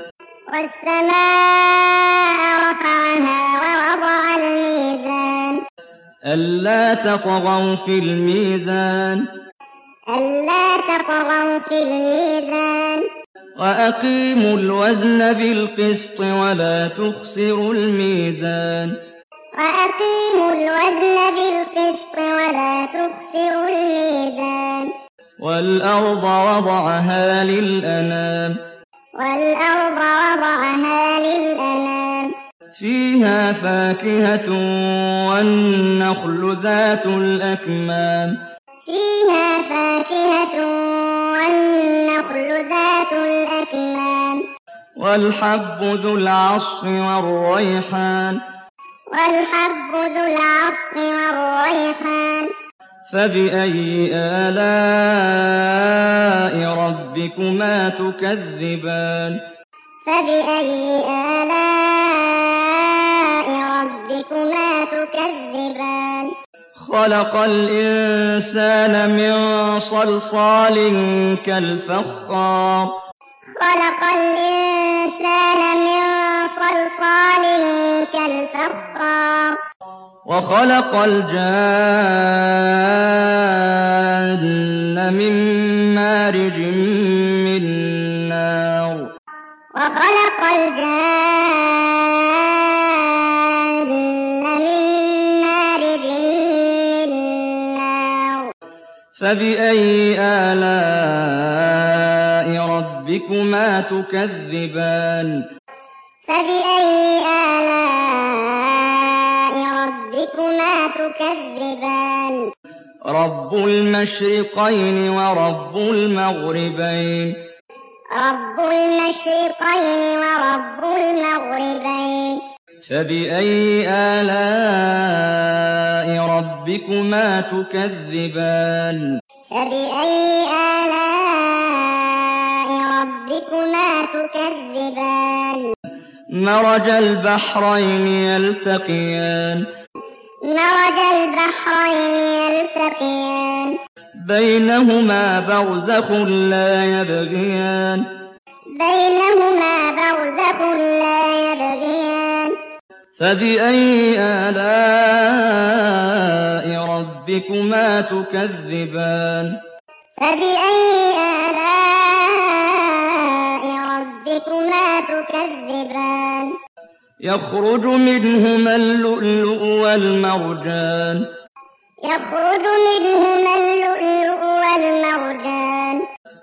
والسماء رفعها ووضع الميزان ألا تطغوا في الميزان ألا تطغوا في الميزان وأقيموا الوزن بالقسط ولا تخسروا الميزان وأقيموا الوزن بالقسط ولا تخسروا الميزان والأرض وضعها للأنام والأرض وضعها للأنام فيها فاكهة والنخل ذات الأكمام فيها فاكهة والنخل ذات الأكمام والحب ذو العصف والريحان والحب ذو العصف والريحان فبأي آلاء ربكما تكذبان فبأي آلاء ربكما تكذبان خلق الإنسان من صلصال كالفخار خلق الإنسان من صلصال كالفخار وخلق الجان من مارج من نار وخلق الجان من مارج من نار فبأي آلاء ربكما تكذبان فبأي آلاء ربكما تكذبان رب المشرقين ورب المغربين رب المشرقين ورب المغربين فبأي آلاء ربكما تكذبان فبأي آلاء ربكما تكذبان مرج البحرين يلتقيان مرج البحرين يلتقيان بينهما برزخ لا يبغيان بينهما برزخ لا يبغيان فبأي آلاء ربكما تكذبان فبأي آلاء ربكما تكذبان يخرج منهما اللؤلؤ والمرجان يخرج منهما اللؤلؤ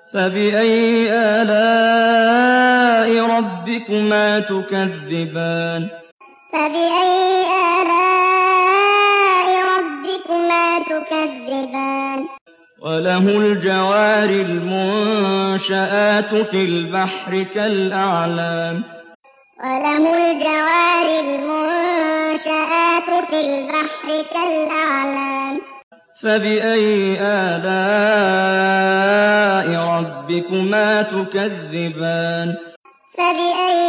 فبأي آلاء ربكما تكذبان فبأي آلاء ربكما تكذبان وله الجوار المنشآت في البحر كالأعلام وله الجوار المنشآت في البحر كالأعلام فبأي آلاء ربكما تكذبان فبأي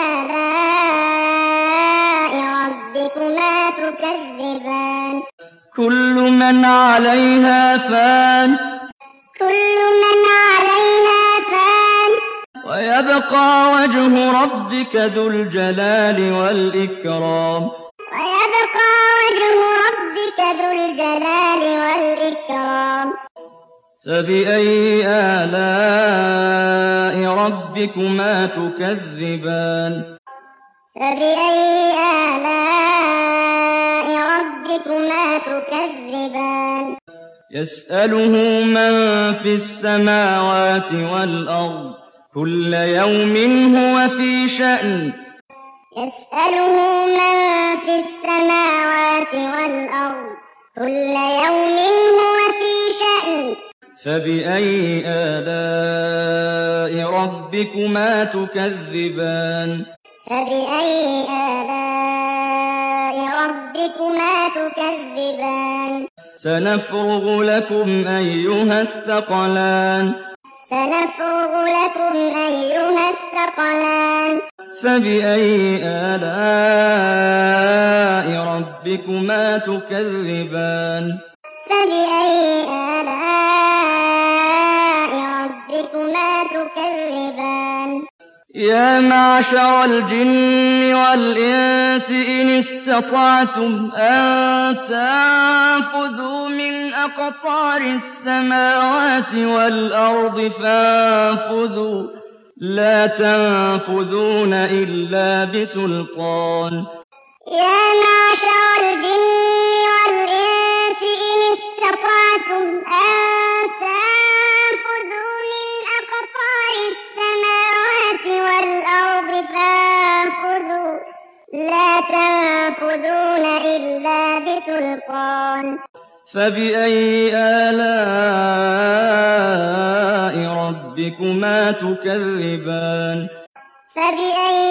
آلاء ربكما تكذبان كل من عليها فان كل من عليها فان ويبقى وجه ربك ذو الجلال والإكرام ويبقى وجه ربك ذو الجلال والإكرام فبأي آلاء ربكما تكذبان فبأي آلاء ربكما تكذبان يسأله من في السماوات والأرض كل يوم هو في شأن يسأله من في السماوات والأرض كل يوم هو في شأن فبأي آلاء ربكما تكذبان فبأي آلاء ربكما تكذبان سنفرغ لكم أيها الثقلان سنفرغ لكم أيها الثقلان فبأي آلاء ربكما تكذبان فبأي آلاء ربكما تكذبان يا معشر الجن والإنس إن استطعتم أن تنفذوا من أقطار السماوات والأرض فانفذوا لا تنفذون إلا بسلطان يا معشر الجن والإنس إن استطعتم أن تنفذوا من أقطار السماوات والأرض فانفذوا لا تنفذون إلا بسلطان فبأي آلاء ربكما تكذبان فبأي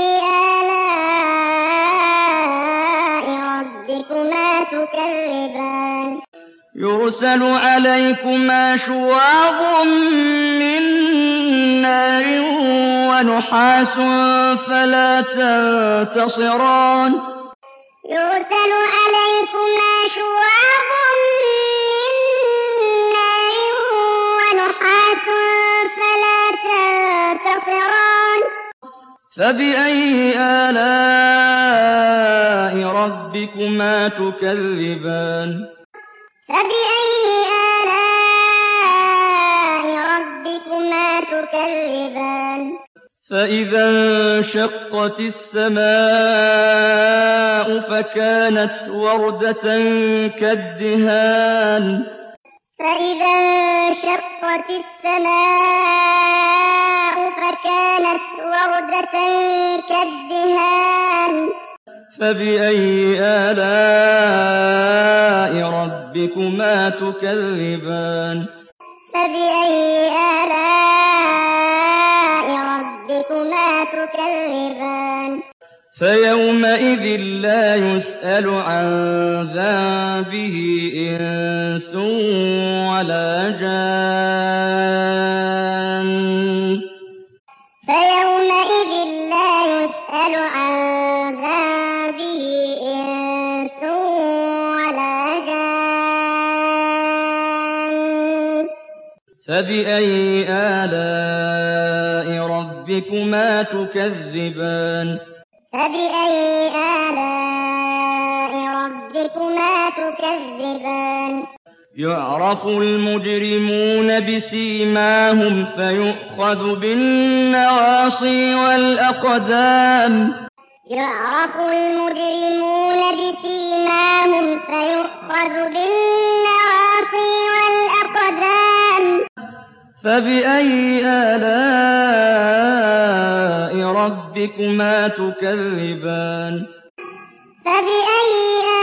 آلاء ربكما تكذبان يرسل عليكما شواظ من نار ونحاس فلا تنتصران يرسل عليكما شواظ من نار ونحاس فلا تنتصران فبأي آلاء ربكما تكذبان فبأي آلاء ربكما تكذبان فإذا انشقت السماء فكانت وردة كالدهان فإذا انشقت السماء فكانت وردة كالدهان فبأي آلاء ربكما تكذبان فبأي آلاء ربكما تكذبان فيومئذ لا يسأل عن ذنبه إنس ولا جان فيومئذ لا يسأل عن ذنبه إنس ولا جان فبأي آلاء ربكما تكذبان فبأي آلاء ربكما تكذبان يعرف المجرمون بسيماهم فيؤخذ بالنواصي والأقدام يعرف المجرمون بسيماهم فيؤخذ بالنواصي والأقدام فبأي آلاء ربكما تكذبان فبأي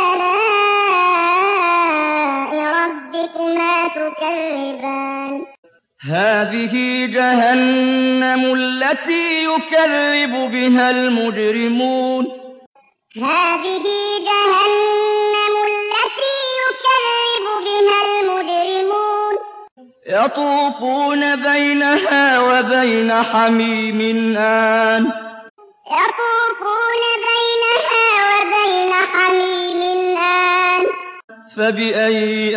آلاء ربكما تكذبان هذه جهنم التي يكذب بها المجرمون هذه جهنم التي يكذب بها المجرمون يطوفون بينها وبين حميم آن يطوفون بينها وبين حميم آن فبأي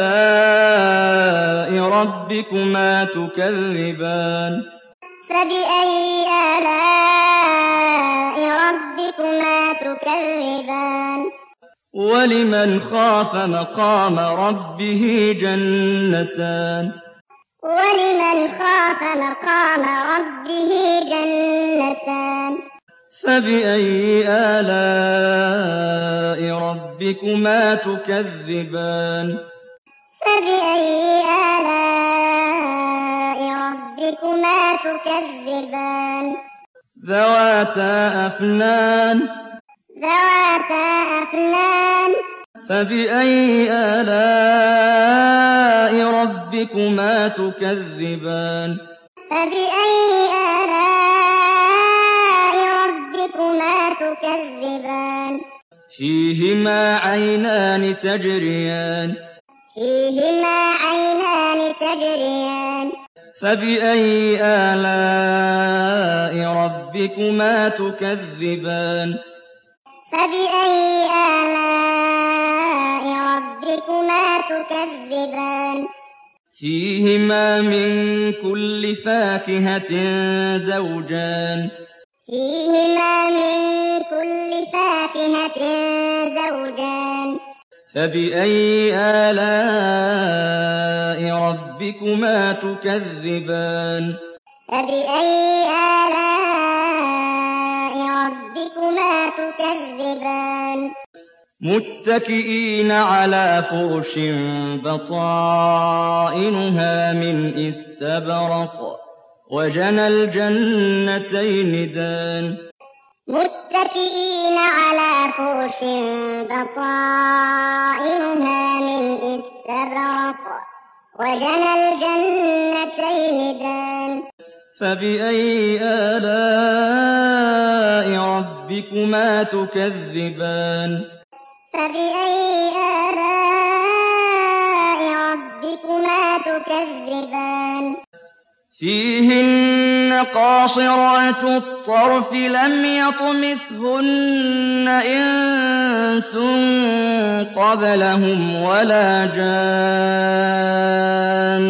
آلاء ربكما تكذبان فبأي آلاء ربكما تكذبان ولمن خاف مقام ربه جنتان ولمن خاف مقام ربه جنتان فبأي آلاء ربكما تكذبان فبأي آلاء ربكما تكذبان ذواتا أفنان ذواتا أفنان فبأي آلاء ربكما تكذبان فبأي آلاء ربكما تكذبان فيهما عينان تجريان فيهما عينان تجريان فبأي آلاء ربكما تكذبان فبأي آلاء ربكما تكذبان فيهما من كل فاكهة زوجان فيهما من كل فاكهة زوجان فبأي آلاء ربكما تكذبان فبأي آلاء ربكما تكذبان متكئين على فرش بطائنها من استبرق وجنى الجنتين دان متكئين على فرش بطائنها من استبرق وجنى الجنتين دان فبأي آلاء ربكما تكذبان فبأي آلاء ربكما تكذبان فيهن قاصرات الطرف لم يطمثهن إنس قبلهم ولا جان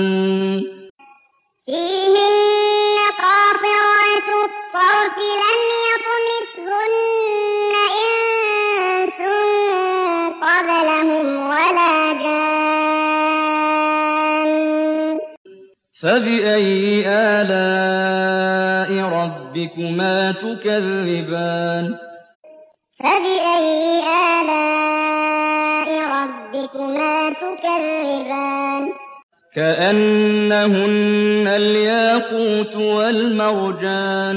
فيهن قاصرات الطرف لم يطمثهن إنس قبلهم ولا جان فبأي آلاء ربكما تكذبان فبأي آلاء ربكما تكذبان كأنهن الياقوت والمرجان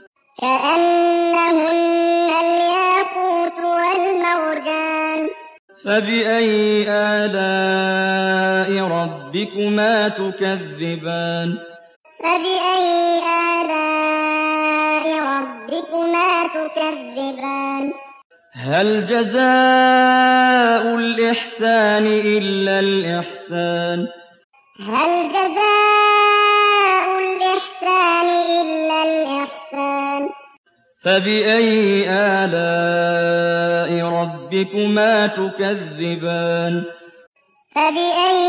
كأنهن الياقوت والمرجان فبأي آلاء ربكما تكذبان فبأي آلاء ربكما تكذبان هل جزاء الإحسان إلا الإحسان هل جزاء الإحسان إلا الإحسان فبأي آلاء ربكما تكذبان فبأي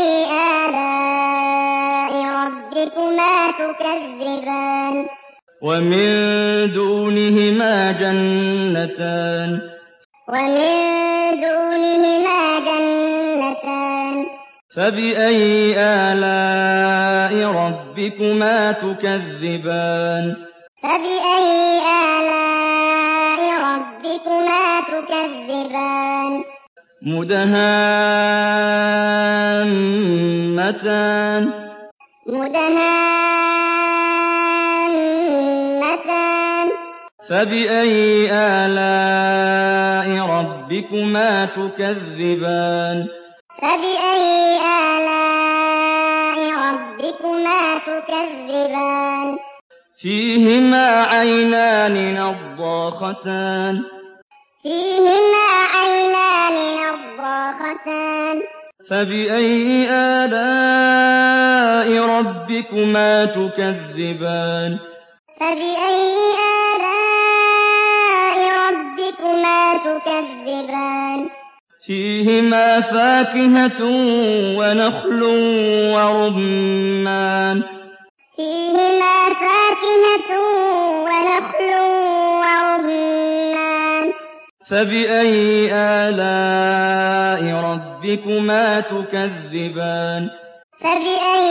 آلاء ربكما تكذبان ومن دونهما جنتان ومن دونهما جنتان فبأي آلاء ربكما تكذبان فبأي آلاء ربكما تكذبان مدهامتان مدهامتان فبأي آلاء ربكما تكذبان فبأي آلاء ربكما تكذبان فيهما عينان نضاختان فيهما عينان نضاختان فبأي آلاء ربكما تكذبان فبأي آلاء ربكما تكذبان فيهما فاكهة ونخل ورمان فيهما فاكهة ونخل ورمان فبأي آلاء ربكما تكذبان فبأي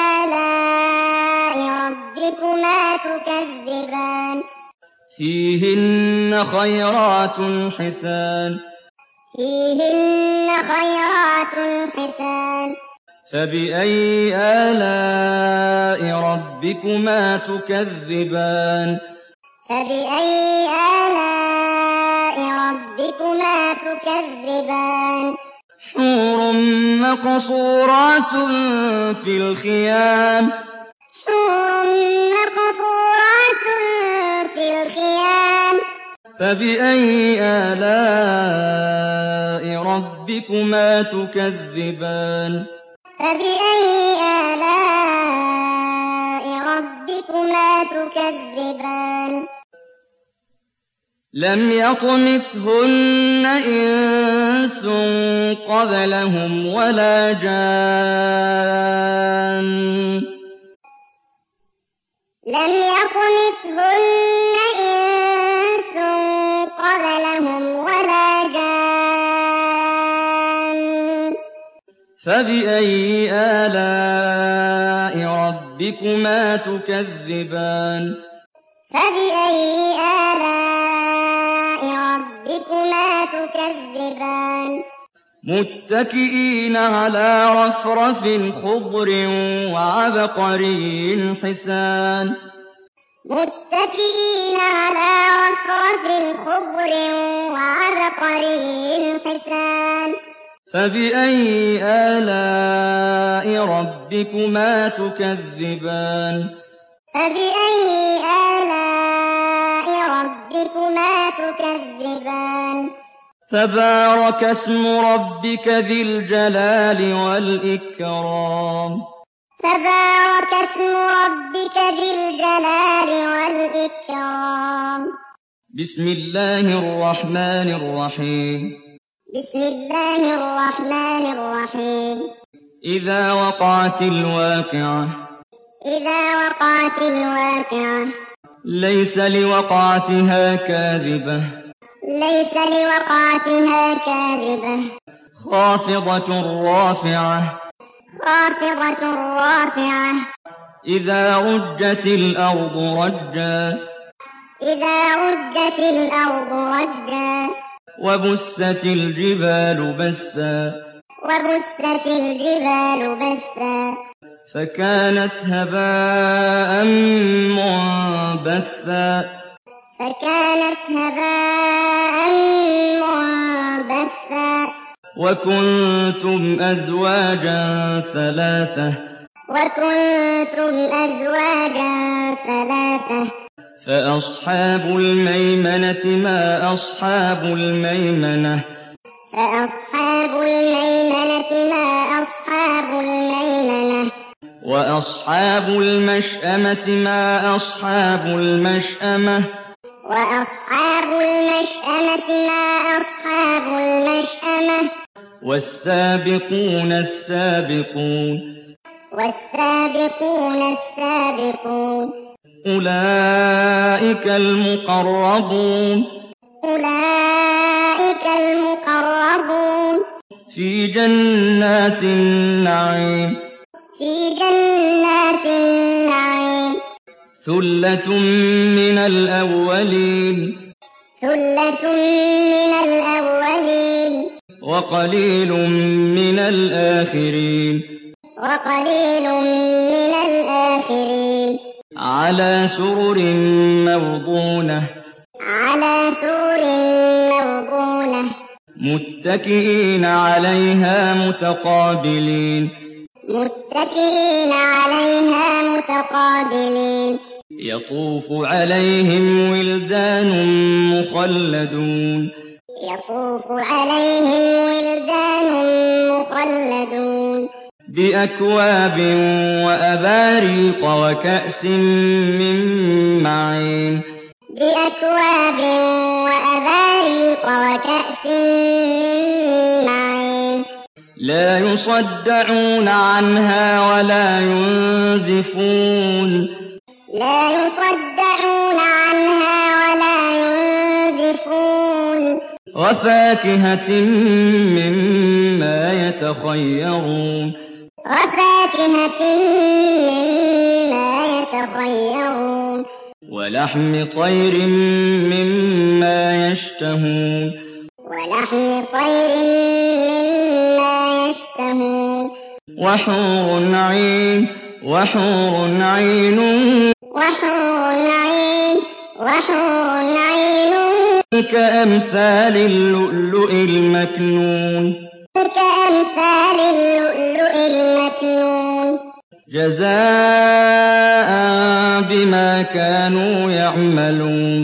آلاء ربكما تكذبان فيهن خيرات حسان فيهن خيرات حسان فبأي آلاء ربكما تكذبان فبأي آلاء ربكما تكذبان حور مقصورات في الخيام حور مقصورات في الخيام فبأي آلاء ربكما تكذبان فبأي آلاء ربكما تكذبان لم يطمثهن إنس قبلهم ولا جان لم يطمثهن إنس قبلهم ولا جان فبأي آلاء ربكما تكذبان فبأي آلاء ربكما تكذبان متكئين على رفرف خضر وعبقري حسان متكئين على رفرف خضر وعبقري حسان فبأي آلاء ربكما تكذبان فبأي آلاء ربكما تكذبان تبارك اسم ربك ذي الجلال والإكرام تبارك اسم ربك ذي الجلال والإكرام بسم الله الرحمن الرحيم بسم الله الرحمن الرحيم إذا وقعت الواقعة إذا وقعت الواقعة ليس لوقعتها كاذبة ليس لوقعتها كاذبة خافضة رافعة خافضة رافعة إذا رجت الأرض رجا إذا رجت الأرض رجا وبست الجبال بسا وبست الجبال بسا فكانت هباء منبثا فكانت هباء منبثا وكنتم أزواجا ثلاثة وكنتم أزواجا ثلاثة فأصحاب الميمنة ما أصحاب الميمنة فأصحاب الميمنة ما أصحاب الميمنة وأصحاب المشأمة ما أصحاب المشأمة وأصحاب المشأمة ما أصحاب المشأمة والسابقون السابقون والسابقون السابقون أولئك المقربون أولئك المقربون في جنات النعيم في جنات النعيم ثلة من الأولين ثلة من الأولين وقليل من الآخرين وقليل من على سرر موضونة على سرر موضونة متكئين عليها متقابلين متكئين عليها متقابلين يطوف عليهم ولدان مخلدون يطوف عليهم ولدان مخلدون بأكواب وأباريق وكأس من معين بأكواب وأباريق وكأس من معين لا يصدعون عنها ولا ينزفون لا يصدعون عنها ولا ينزفون وفاكهة مما يتخيرون وفاكهة مما يتخيرون ولحم طير مما يشتهون ولحم طير مما يشتهون وحور عين وحور عين وحور عين وحور عين كأمثال اللؤلؤ المكنون كأمثال اللؤلؤ المكنون جزاء بما كانوا يعملون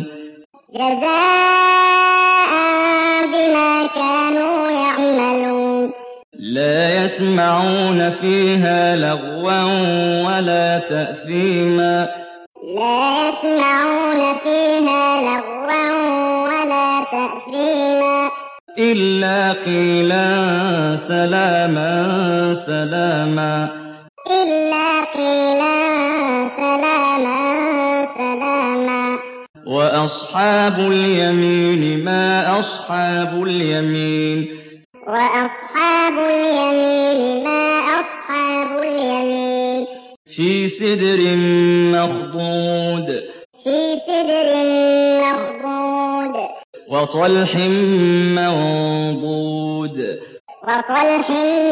جزاء بما كانوا يعملون لا يسمعون فيها لغوا ولا تأثيما لا يسمعون فيها لغوا ولا تأثيما إلا قيلا سلاما سلاما إلا قيلا سلاما سلاما وأصحاب اليمين ما أصحاب اليمين وأصحاب اليمين ما أصحاب اليمين في سدر مخضود في سدر مخضود وطلح منضود وطلح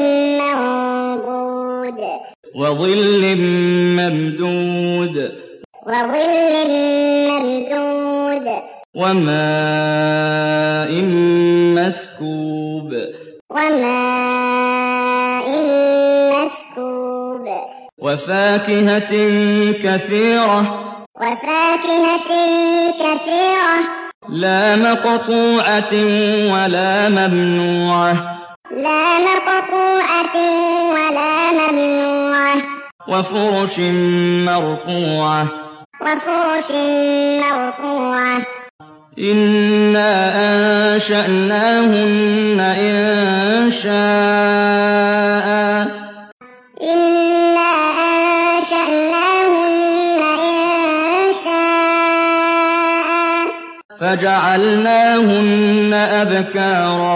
منضود وظل ممدود وظل ممدود وماء مسكوب وماء مسكوب وفاكهة كثيرة وفاكهة كثيرة لا مقطوعة ولا ممنوعة لا مقطوعة ولا ممنوعة وفرش مرفوعة وفرش مرفوعة إنا أنشأناهن إنشاء إنا أنشأناهن إنشاء فجعلناهن أبكارا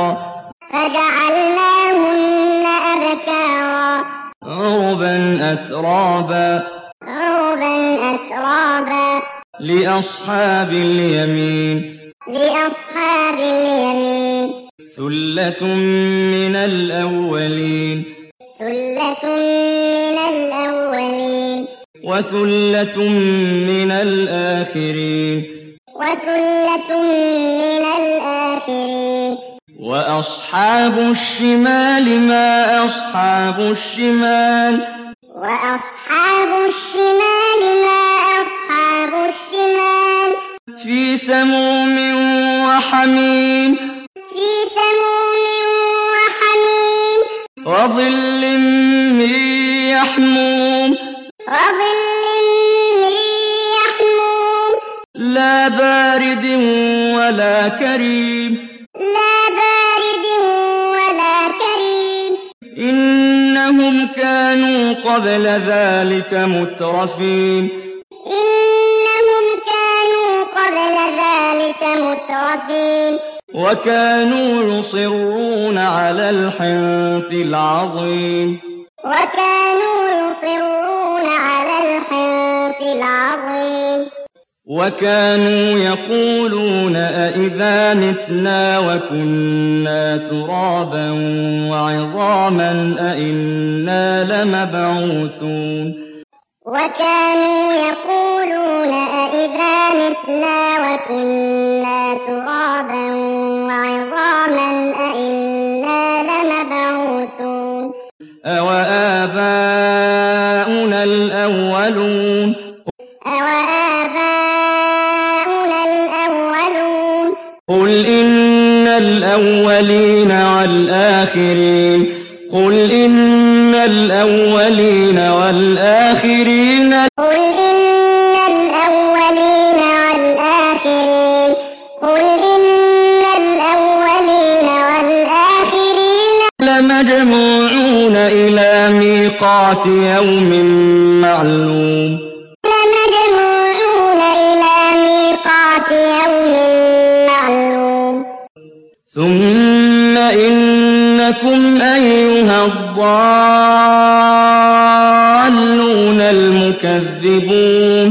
فجعلناهن أبكارا عربا أترابا عربا أترابا لأصحاب اليمين لأصحاب اليمين ثلة من الأولين ثلة من الأولين وثلة من الآخرين وثلة من الآخرين وأصحاب الشمال ما أصحاب الشمال وأصحاب الشمال ما أصحاب الشمال في سموم وحميم في سموم وحميم وظل من يحموم وظل من يحموم لا بارد ولا كريم لا بارد ولا كريم إنهم كانوا قبل ذلك مترفين إنهم كانوا قبل ذلك مترفين وكانوا يصرون على الحنث العظيم وكانوا يصرون على الحنث العظيم وكانوا يقولون أئذا متنا وكنا ترابا وعظاما أئنا لمبعوثون وكانوا يقولون أئذا متنا وكنا ترابا وعظاما أئنا لمبعوثون أوآباؤنا الأولون أوآباؤنا الأولون قل إن الأولين والآخرين قل إن الأولين والآخرين قل إن الأولين والآخرين قل إن الأولين والآخرين لمجموعون إلى ميقات يوم معلوم لمجموعون إلى ميقات يوم معلوم ثم إنكم أيها الضالون المكذبون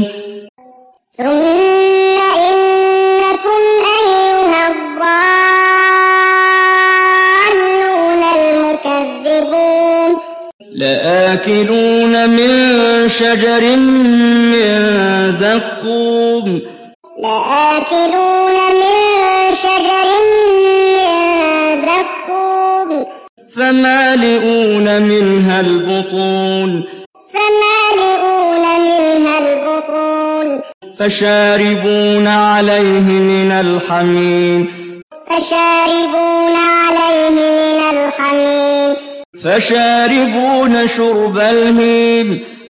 ثم إنكم أيها الضالون المكذبون لآكلون من شجر من زقوم لآكلون من شجر من زقوم فمالئون منها البطون فمالئون منها البطون فشاربون عليه من الحميم فشاربون عليه من الحميم فشاربون شرب الهيم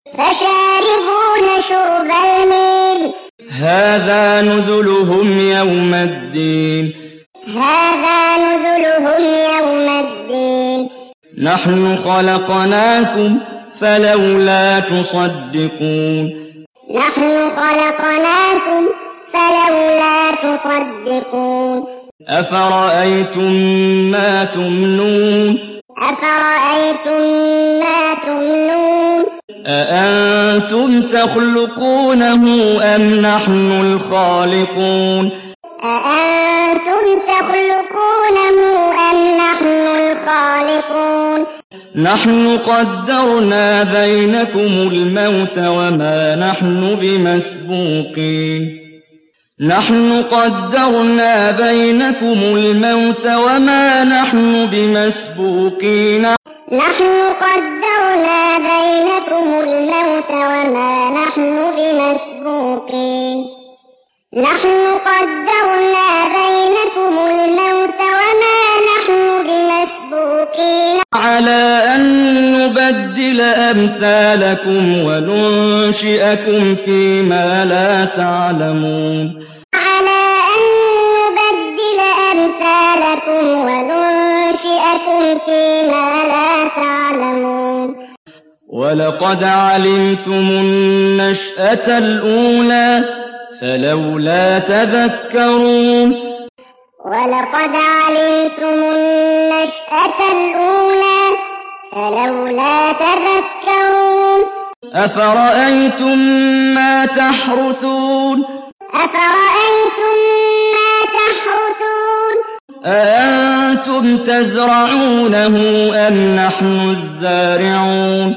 فشاربون شرب الهيم هذا نزلهم يوم الدين هذا نزلهم يوم الدين نحن خلقناكم فلولا تصدقون نحن خلقناكم فلولا تصدقون أفرأيتم ما تمنون أفرأيتم ما تمنون أأنتم تخلقونه أم نحن الخالقون أأنتم تخلقونه أم نحن الخالقون نحن قدرنا بينكم الموت وما نحن بمسبوقين نحن قدرنا بينكم الموت وما نحن بمسبوقين نحن قدرنا بينكم الموت وما نحن بمسبوقين نحن قدرنا بينكم الموت وما نحن بمسبوقين على أن نبدل أمثالكم وننشئكم فيما لا تعلمون على أن نبدل أمثالكم وننشئكم فيما لا تعلمون ولقد علمتم النشأة الأولى فلولا تذكرون ولقد علمتم النشأة الأولى فلولا تذكرون أفرأيتم ما تحرثون أفرأيتم ما تحرثون أأنتم تزرعونه أم نحن الزارعون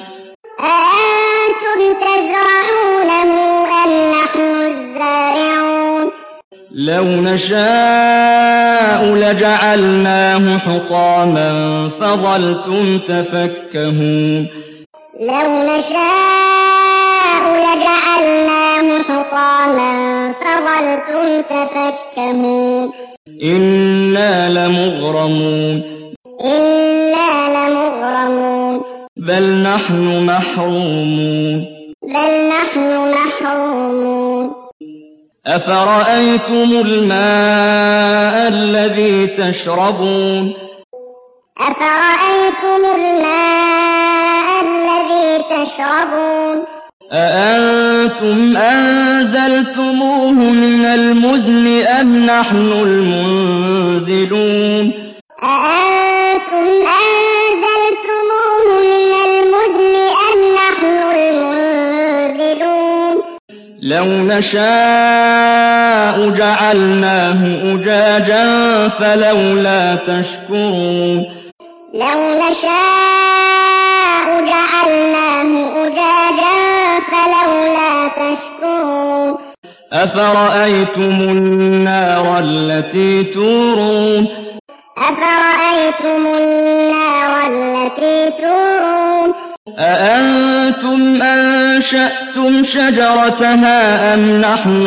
أأنتم تزرعونه أم نحن الزارعون لو نشاء لجعلناه حطاما فظلتم تفكهون لو نشاء لجعلناه حطاما فظلتم تفكهون إنا لمغرمون إنا لمغرمون بل نحن محرومون بل نحن محرومون أفرأيتم الماء الذي تشربون أفرأيتم الماء الذي تشربون أأنتم أنزلتموه من المزن أم نحن المنزلون أأنتم أنزلتموه من المزن أم نحن المنزلون لو نشاء جعلناه أجاجا فلولا تشكرون لو نشاء جعلناه أجاجا فلولا تشكرون أفرأيتم النار التي تورون أفرأيتم النار التي تورون أأنتم أنشأتم شجرتها أم نحن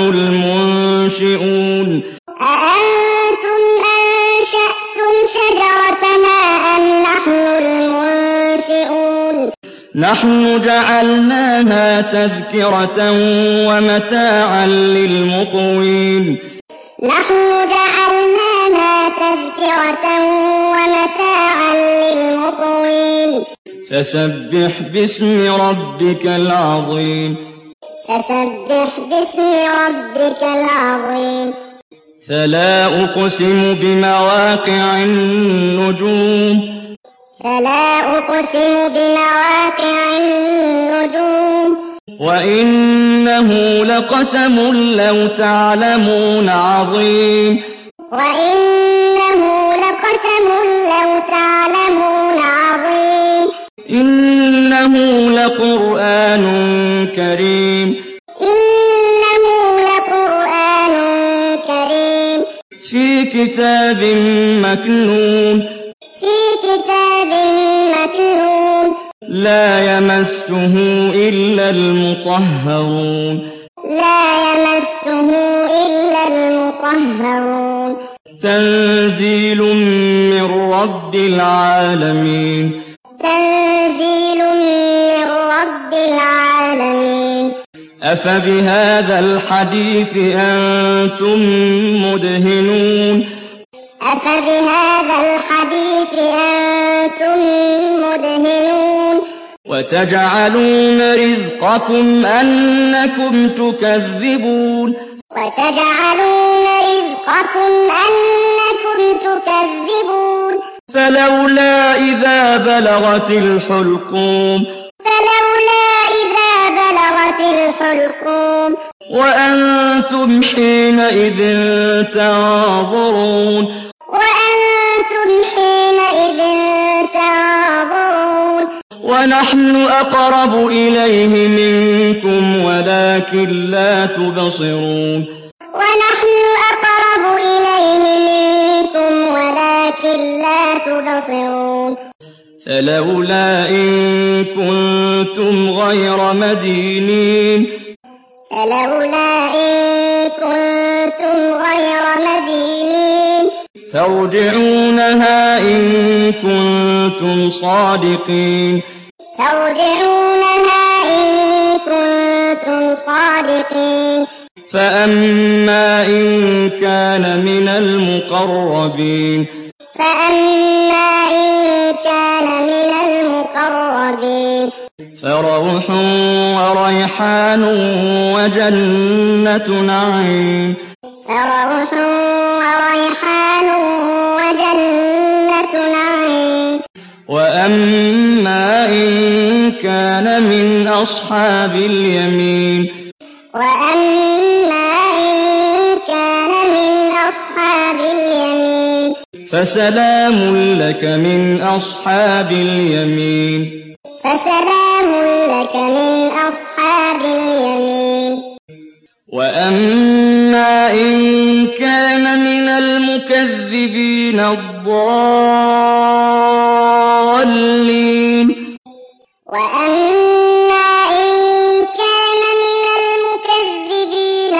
المنشئون أأنتم أنشأتم شجرتها أم نحن المنشئون نحن جعلناها تذكرة ومتاعا للمقوين نحن جعلناها تذكرة ومتاعا للمقوين فسبح باسم ربك العظيم فسبح باسم ربك العظيم فلا أقسم بمواقع النجوم فلا أقسم بمواقع النجوم وإنه لقسم لو تعلمون عظيم وإنه لقسم لو تعلمون عظيم إنه لقرآن كريم إنه لقرآن كريم في كتاب مكنون في كتاب مكنون لا يمسه إلا المطهرون لا يمسه إلا المطهرون تنزيل من رب العالمين تنزيل من رب العالمين أفبهذا الحديث أنتم مدهنون أفبهذا الحديث أنتم مدهنون وتجعلون رزقكم أنكم تكذبون وتجعلون رزقكم أنكم تكذبون فلولا إذا بلغت الحلقوم فلولا إذا بلغت الحلقوم وأنتم حينئذ تنظرون وأنتم حينئذ تنظرون ونحن أقرب إليه منكم ولكن لا تبصرون ونحن أقرب إليه منكم ولكن لا تبصرون فلولا إن كنتم غير مدينين فلولا إن كنتم غير مدينين ترجعونها إن كنتم صادقين ترجعونها إن كنتم صادقين فأما إن كان من المقربين فأما إن كان من المقربين فروح وريحان وجنة نعيم فروح وريحان وجنة نعيم وأما إن كان من أصحاب اليمين وأما إن كان من أصحاب اليمين فسلام لك من أصحاب اليمين فسلام لك من أصحاب اليمين وأما إن كان من المكذبين الضالين وأما إن كان من المكذبين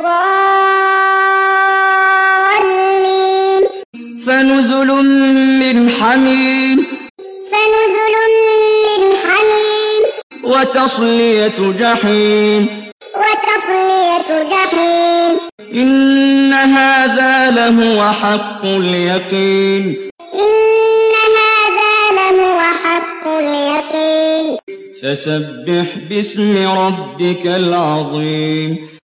الضالين فنزل من حميم فنزل من حميم وتصلية جحيم وتصلية جحيم إن هذا لهو حق اليقين إن هذا لهو حق اليقين فسبح باسم ربك العظيم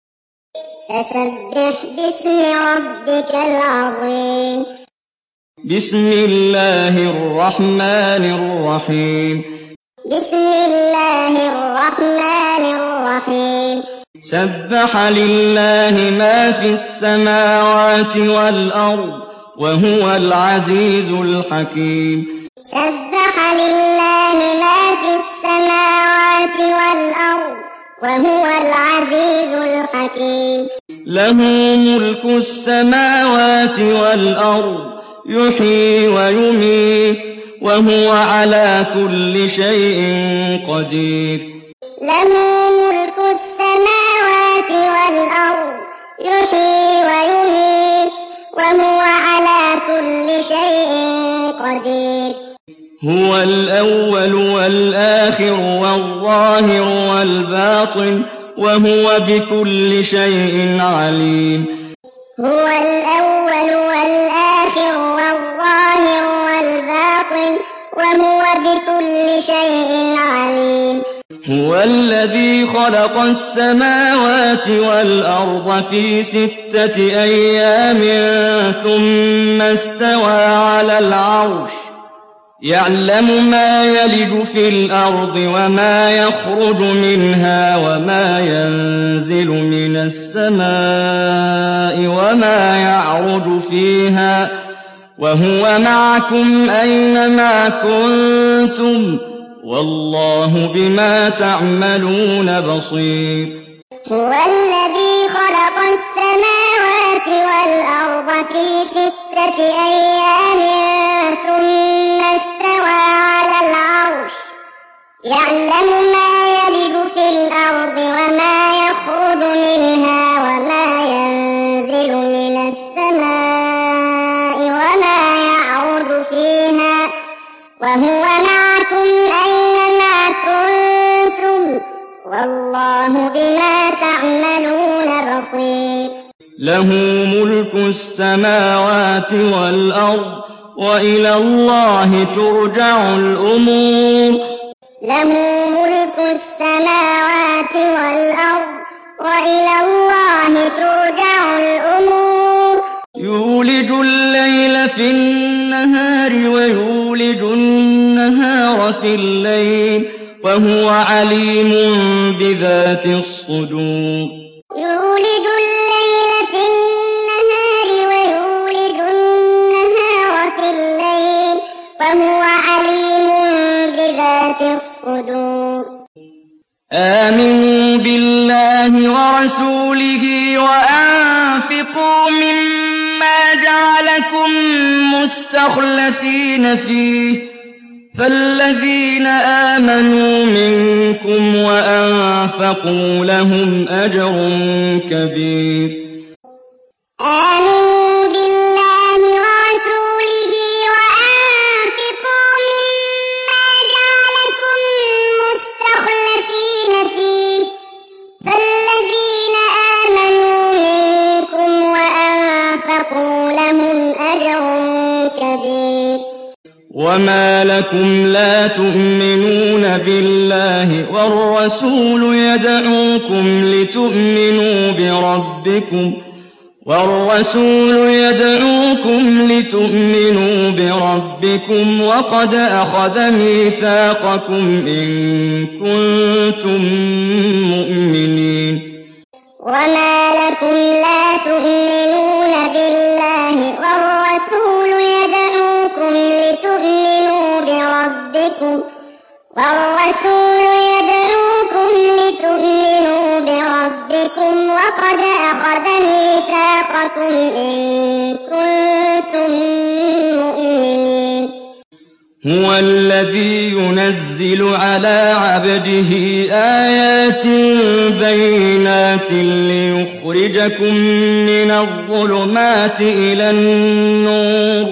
فسبح باسم ربك العظيم بسم الله الرحمن الرحيم بسم الله الرحمن الرحيم سبح لله ما في السماوات والأرض وهو العزيز الحكيم سبح لله ما في السماوات والأرض وهو العزيز الحكيم. له ملك السماوات والأرض يحيي ويميت وهو على كل شيء قدير. له ملك السماوات والأرض يحيي ويميت وهو على كل شيء قدير. هو الأول والآخر والظاهر والباطن وهو بكل شيء عليم. هو الأول والآخر والظاهر والباطن وهو بكل شيء عليم. هو الذي خلق السماوات والأرض في ستة أيام ثم استوى على العرش يعلم ما يلج في الأرض وما يخرج منها وما ينزل من السماء وما يعرج فيها وهو معكم أينما كنتم والله بما تعملون بصير. هو الذي خلق السماوات والأرض في ستة أيام ثم استوى على العرش يعلم ما يلج في الأرض وما يخرج منها وما ينزل من السماء وما يعرج فيها وهو معكم أينما كنتم والله بما تعملون بصير. له ملك السماوات والأرض وإلى الله ترجع الأمور. له ملك السماوات والأرض وإلى الله ترجع الأمور. يولج الليل في النهار ويولج النهار في الليل وهو عليم بذات الصدور. يولج الليل في النهار ويولج النهار في الليل وهو عليم بذات الصدور. آمنوا بالله ورسوله وأنفقوا مما جعلكم مستخلفين فيه فالذين آمنوا منكم وأنفقوا لهم أجر كبير. آمنوا بالله ورسوله وأنفقوا مما جعلكم مستخلفين فيه فالذين آمنوا منكم وأنفقوا لهم أجر كبير. وما لكم لا تؤمنون بالله والرسول يدعوكم لتؤمنوا بربكم والرسول يدعوكم لتؤمنوا بربكم وقد أخذ ميثاقكم إن كنتم مؤمنين. وما لكم لا تؤمنون بالله والرسول يدعوكم لتؤمنوا بربكم والرسول يدعوكم لتؤمنوا بربكم وقد أخذ ميثاقكم إن كنتم مؤمنين. هو الذي ينزل على عبده آيات بينات ليخرجكم من الظلمات إلى النور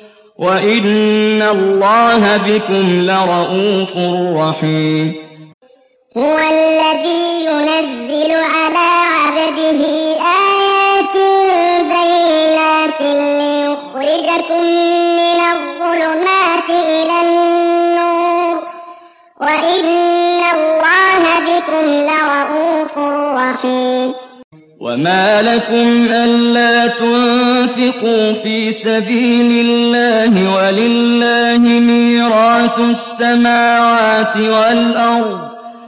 وإن الله بكم لرءوف رحيم. هو الذي ينزل على عبده آيات بينات ليخرجكم من الظلمات إلى النور وإن الله بكم لرءوف رحيم. وما لكم ألا تنفقوا في سبيل الله ولله ميراث السماوات والأرض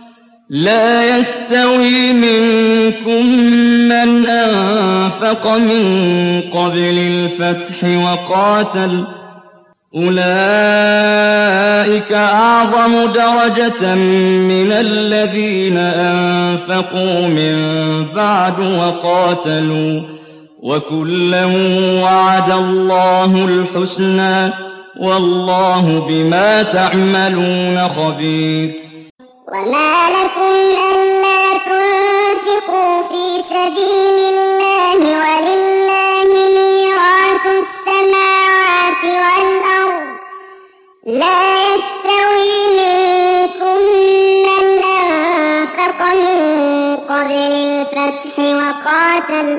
لا يستوي منكم من أنفق من قبل الفتح وقاتل أولئك أعظم درجة من الذين أنفقوا من بعد وقاتلوا وكلا وعد الله الحسنى والله بما تعملون خبير. وما لكم ألا تنفقوا في سبيل الله ولله ميراث السماوات والأرض لا يستوي منكم من أنفق من قبل الفتح وقاتل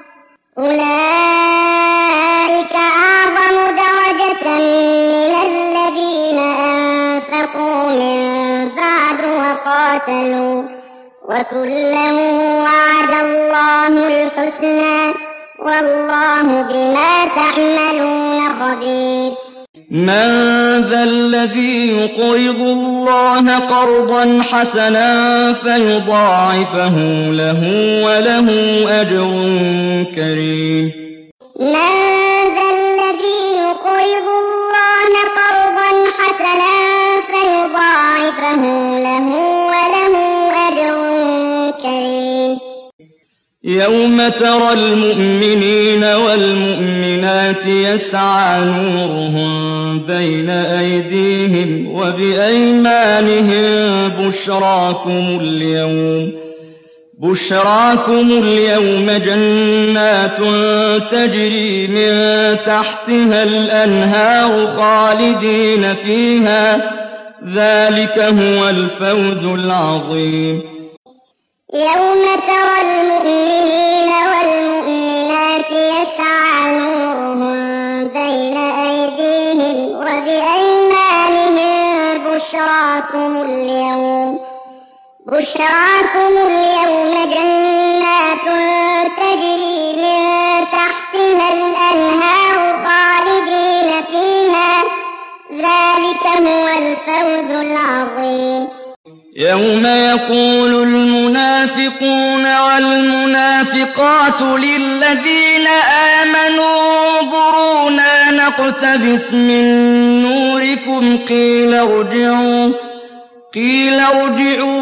أولئك أعظم درجة من الذين أنفقوا من بعد وقاتلوا وكلا وعد الله الحسنى والله بما تعملون خبير. من ذا الذي يقرض الله قرضا حسنا فيضاعفه له وله أجر كريم. من ذا الذي يقرض الله قرضا حسنا فيضاعفه له وله أجر كريم. يوم ترى المؤمنين والمؤمنات يسعى نورهم بين أيديهم وبأيمانهم بشراكم اليوم بشراكم اليوم جنات تجري من تحتها الأنهار خالدين فيها ذلك هو الفوز العظيم. يوم ترى المؤمنين والمؤمنات يسعى نورهم بين أيديهم وبأيمانهم بشراكم اليوم بشراكم اليوم جنات تجري من تحتها الأنهار خالدين فيها ذلك هو الفوز العظيم. يوم يقول المنافقون والمنافقات للذين آمنوا انظرونا نقتبس من نوركم قيل ارجعوا قيل ارجعوا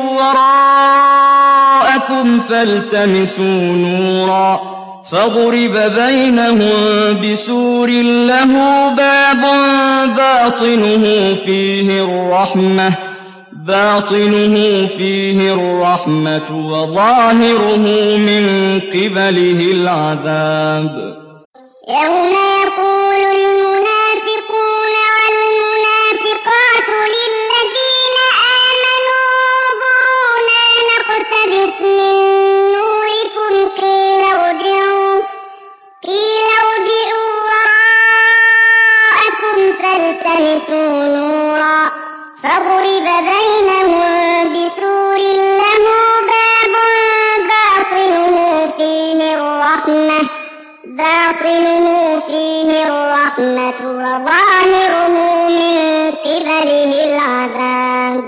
وراءكم فالتمسوا نورا فضرب بينهم بسور له باب باطنه فيه الرحمة باطنه فيه الرحمة وظاهره من قبله العذاب. يوم يقول المنافقون والمنافقات للذين آمنوا انظرونا نقتبس من نوركم قيل ارجعوا قيل ارجعوا وراءكم فالتمسوا نورا فضرب بينهم بسور له باب باطنه فيه الرحمة باطنه فيه الرحمة وظاهره من قبله العذاب.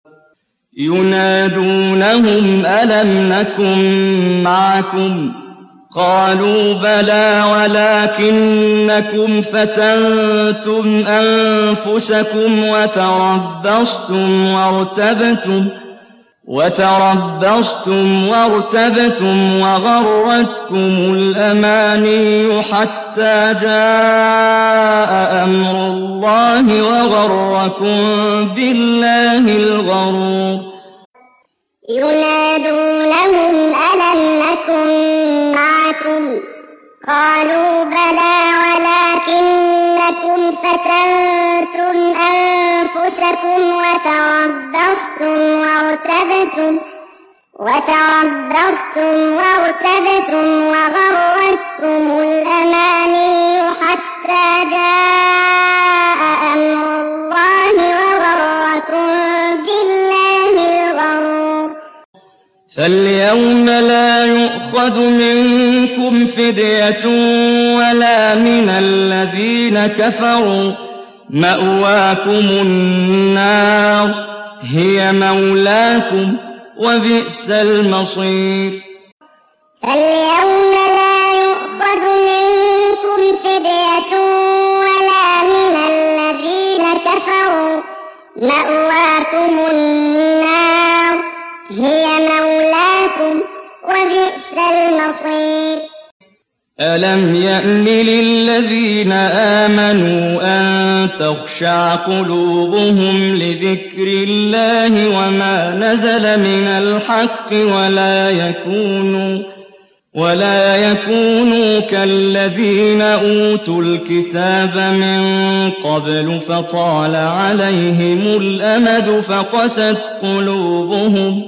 ينادونهم ألم نكن معكم قالوا بلى ولكنكم فتنتم أنفسكم وتربصتم وارتبتم وتربصتم وارتبتم وغرتكم الأماني حتى جاء أمر الله وغركم بالله الغرور. ينادونهم ألم نكن معكم قالوا بلى ولكنكم فتنتم أنفسكم وتربصتم وارتبتم وتربصتم وارتبتم وغرتكم الأماني حتى جاء أمر الله وغركم بالله الغرور. فاليوم لا يؤخذ منكم فدية ولا من الذين كفروا مأواكم النار هي مولاكم وبئس المصير. فاليوم لا يؤخذ منكم فدية ولا من الذين مأواكم النار هي مولاكم وبئس المصير. ألم يأن للذين آمنوا أن تخشع قلوبهم لذكر الله وما نزل من الحق ولا يكونوا ولا يكونوا كالذين أوتوا الكتاب من قبل فطال عليهم الأمد فقست قلوبهم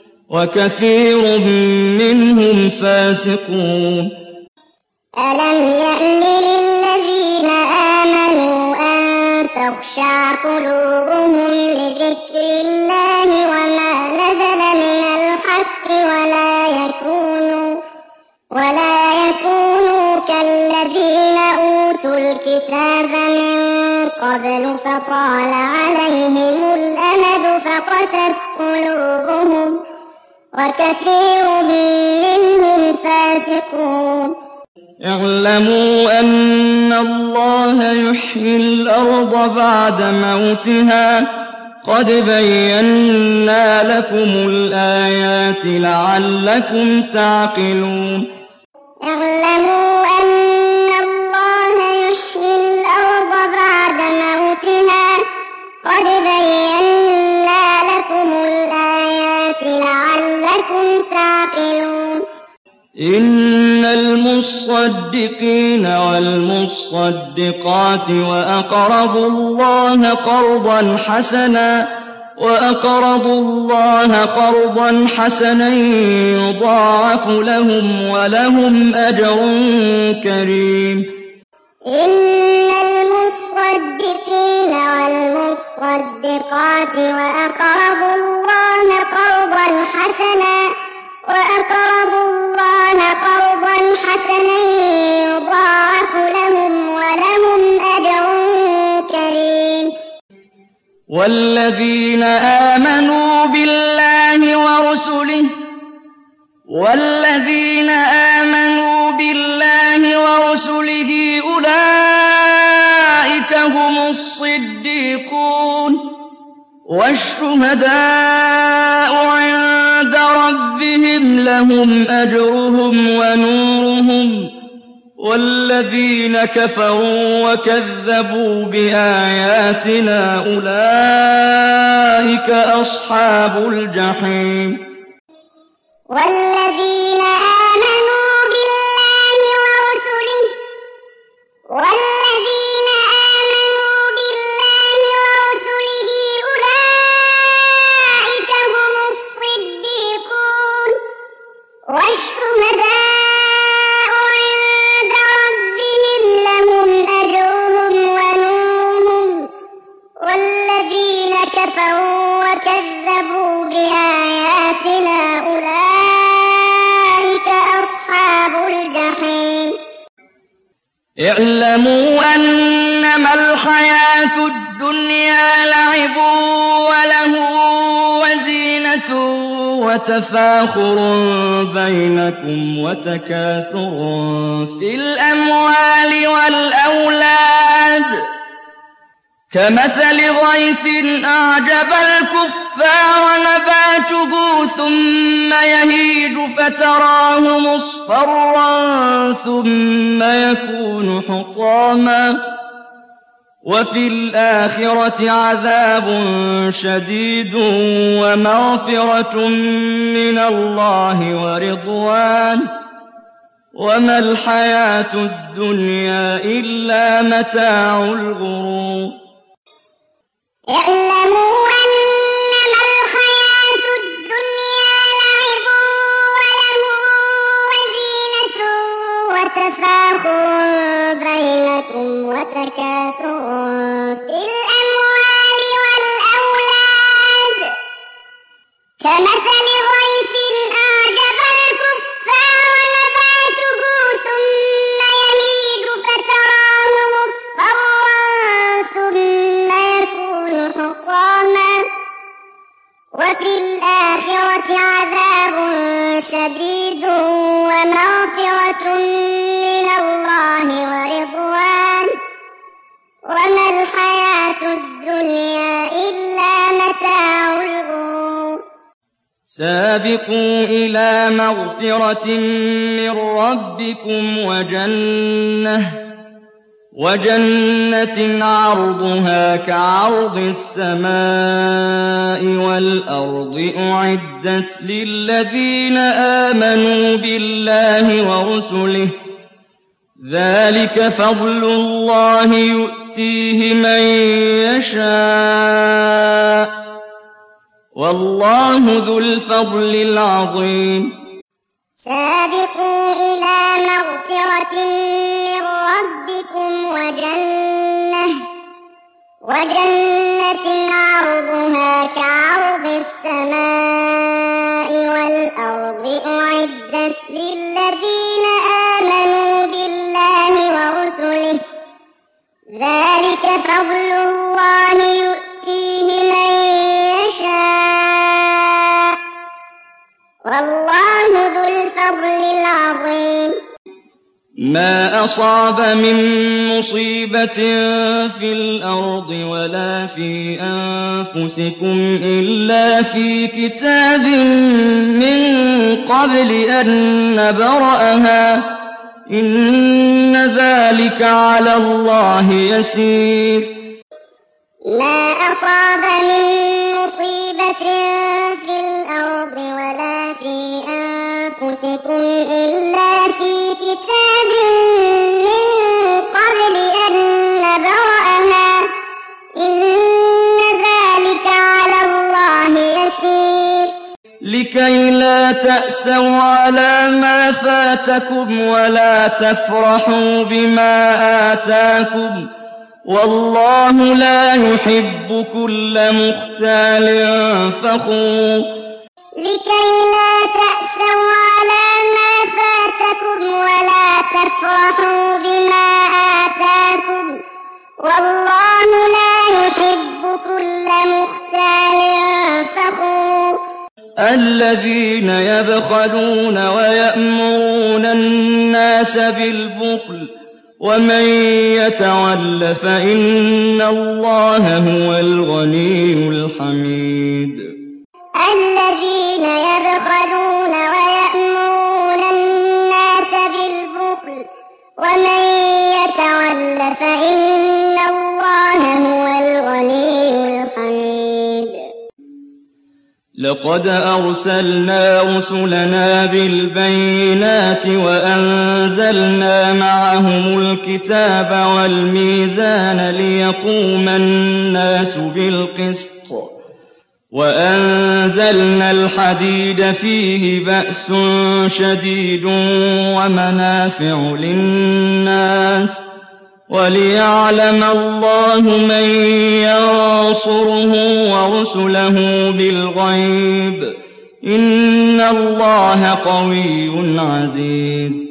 وكثير منهم فاسقون. ألم يأن للذين آمنوا أن تخشع قلوبهم لذكر الله وما نزل من الحق ولا يكونوا ولا يكونوا كالذين أوتوا الكتاب من قبل فطال عليهم الأمد فقست قلوبهم وكثير منهم فاسقون. اعلموا أن الله يحيي الأرض بعد موتها قد بينا لكم الآيات لعلكم تعقلون. اعلموا أن الله يحيي الأرض بعد موتها قد بينا لكم الآيات لعلكم تعقلون. إن المصدقين والمصدقات وأقرضوا الله قرضا حسنا وأقرضوا الله قرضا حسنا يضاعف لهم ولهم أجر كريم. إن المصدقين والمصدقات وأقرضوا الله قرضا حسنا وأقرضوا الله قرضا حسنا يضاعف لهم ولهم أجر كريم. والذين آمنوا بالله ورسله والذين آمنوا بالله ورسله أولئك هم الصديقون والشهداء عند ربهم لهم أجرهم ونورهم والذين كفروا وكذبوا بآياتنا أولئك أصحاب الجحيم. والذين آمنوا بالله ورسله والذين آمنوا بالله ورسله أولئك هم الصديقون والشهداء عند ربهم لهم أجرهم ونورهم والذين كفروا وكذبوا بآياتنا أولئك أصحاب الجحيم. اعلموا أنما الحياة الدنيا لعب وله وزينة وتفاخر بينكم وتكاثر في الأموال والأولاد كمثل غيث أعجب الكفار نباته ثم يهيج فتراه مصفرا ثم يكون حطاما وفي الآخرة عذاب شديد ومغفرة من الله ورضوان وما الحياة الدنيا إلا متاع الغرور. اعلموا أنما الحياة الدنيا لعب وله وزينة وتفاخر بينكم وتكاثر في الأموال والأولاد كمثل غيث أعجب الكفار نباته ثم يهيج فتراه مصفرا ثم يكون حطاما وفي الآخرة عذاب شديد ومغفرة من الله ورضوان وما الحياة الدنيا إلا سابقوا إلى مغفرة من ربكم وجنة وجنة عرضها كعرض السماء والأرض أعدت للذين آمنوا بالله ورسله ذلك فضل الله يؤتيه من يشاء والله ذو الفضل العظيم سابقوا إلى مغفرة من ربكم وجنة وجنة عرضها كعرض السماء والأرض أعدت للذين آمنوا بالله ورسله ذلك فضل الله يؤتيه من يشاء والله ذو الفضل العظيم ما أصاب من مصيبة في الأرض ولا في أنفسكم إلا في كتاب من قبل أن نبرأها إن ذلك على الله يسير ما أصاب من مصيبة في الأرض ولا في أنفسكم إلا في كتاب من قبل أن نبرأها إن ذلك على الله يسير لكي لا تأسوا على ما فاتكم ولا تفرحوا بما آتاكم والله لا يحب كل مختال فخور لكي لا تأسوا على ما فاتكم ولا تفرحوا بما آتاكم والله لا يحب كل مختال فخور الذين يبخلون ويأمرون الناس بالبخل ومن يتول فإن الله هو الغني الحميد الذين يبخلون ويأمرون الناس بالبخل ومن يتول فإن الله هو الغني الحميد لقد أرسلنا رسلنا بالبينات وأنزلنا معهم الكتاب والميزان ليقوم الناس بالقسط وأنزلنا الحديد فيه بأس شديد ومنافع للناس وليعلم الله من ينصره ورسله بالغيب إن الله قوي عزيز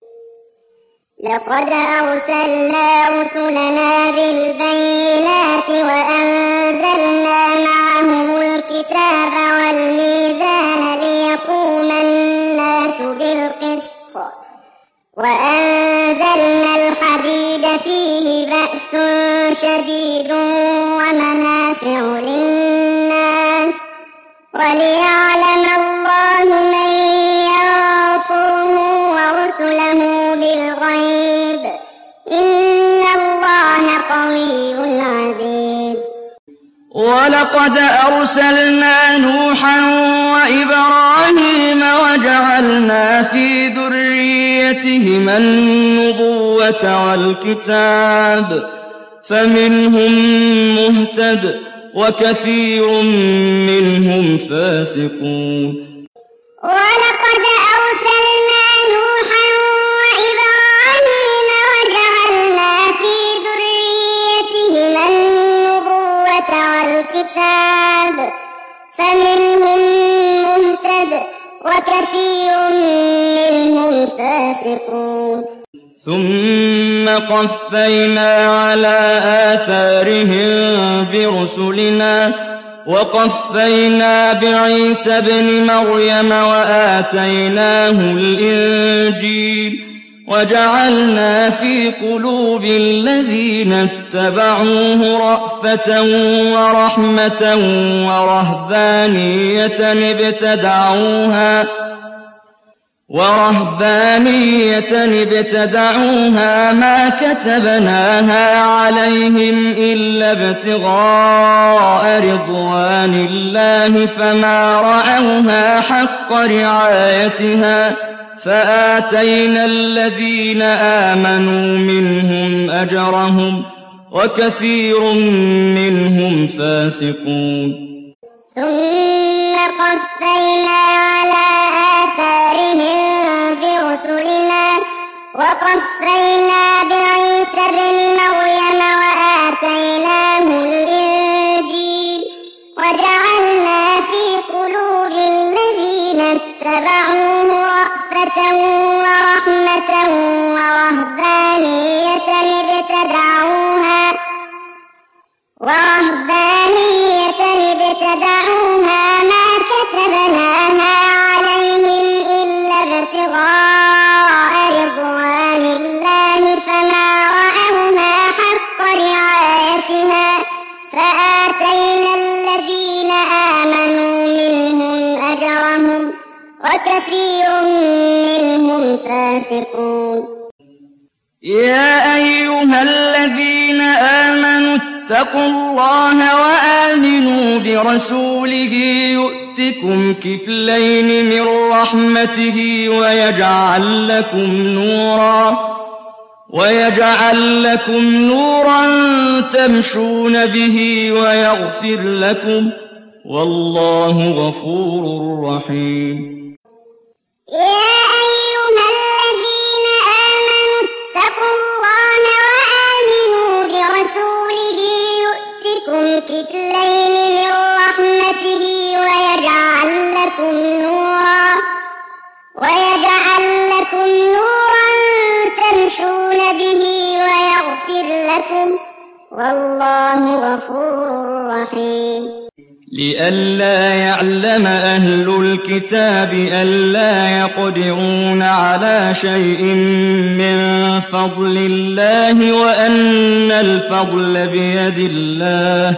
لقد أرسلنا رسلنا بالبينات وأنزلنا معهم الكتاب والميزان ليقوم الناس بالقسط وأنزلنا الحديد فيه بأس شديد ومنافع للناس وليعلم الله من ينصره ورسله بالغيب إن الله قوي عزيز ولقد أرسلنا نوحا وإبراهيم وجعلنا في ذريتهما النبوة والكتاب فمنهم مهتد وكثير منهم فاسقون ولقد أرسلنا نوحا وإبراهيم وجعلنا في ذريتهما النبوة والكتاب فمنهم مهتد وكثير منهم فاسقون ثم قفينا على آثارهم برسلنا وقفينا بعيسى ابن مريم وآتيناه الإنجيل وجعلنا في قلوب الذين اتبعوه رأفة ورحمة ورهبانية ابتدعوها ورهبانية ابتدعوها ما كتبناها عليهم إلا ابتغاء رضوان الله فما رعوها حق رعايتها فآتينا الذين آمنوا منهم أجرهم وكثير منهم فاسقون. ثم قفينا على آثارهم برسلنا وقفينا بعيسى ابن مريم وآتيناه الإنجيل وجعلنا في قلوب الذين اتبعوه رأفة ورحمة ورهبانية ابتدعوها ورهبانية ابتدعوها ما كتبناها عليهم إلا ابتغاء رضوان الله فما رعوها حق رعايتها فآتينا الذين آمنوا منهم أجرهم وكثير منهم فاسقون. يا أيها الذين آمنوا اتقوا الله وآمنوا برسوله يؤتكم كفلين من رحمته ويجعل لكم نورا ويجعل لكم نورا تمشون به ويغفر لكم والله غفور رحيم. يا أيها الذين آمنوا اتقوا الله وآمنوا برسوله يؤتكم كفلين من رحمته ويجعل لكم نورا ويجعل لكم نورا تمشون به ويغفر لكم والله غفور رحيم. لئلا يعلم أهل الكتاب ألا يقدرون على شيء من فضل الله وأن الفضل بيد الله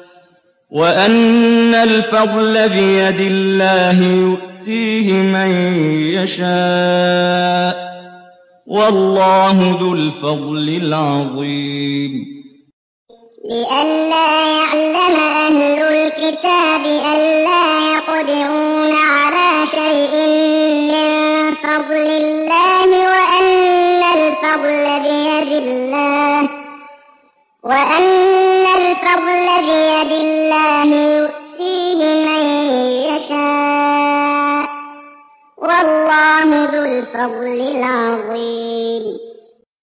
وأن الفضل بيد الله يؤتيه من يشاء والله ذو الفضل العظيم. لئلا يعلم أهل الكتاب ألا يقدرون على شيء من فضل الله وأن الفضل بيد الله وأن الفضل بيد الله يؤتيه من يشاء والله ذو الفضل العظيم.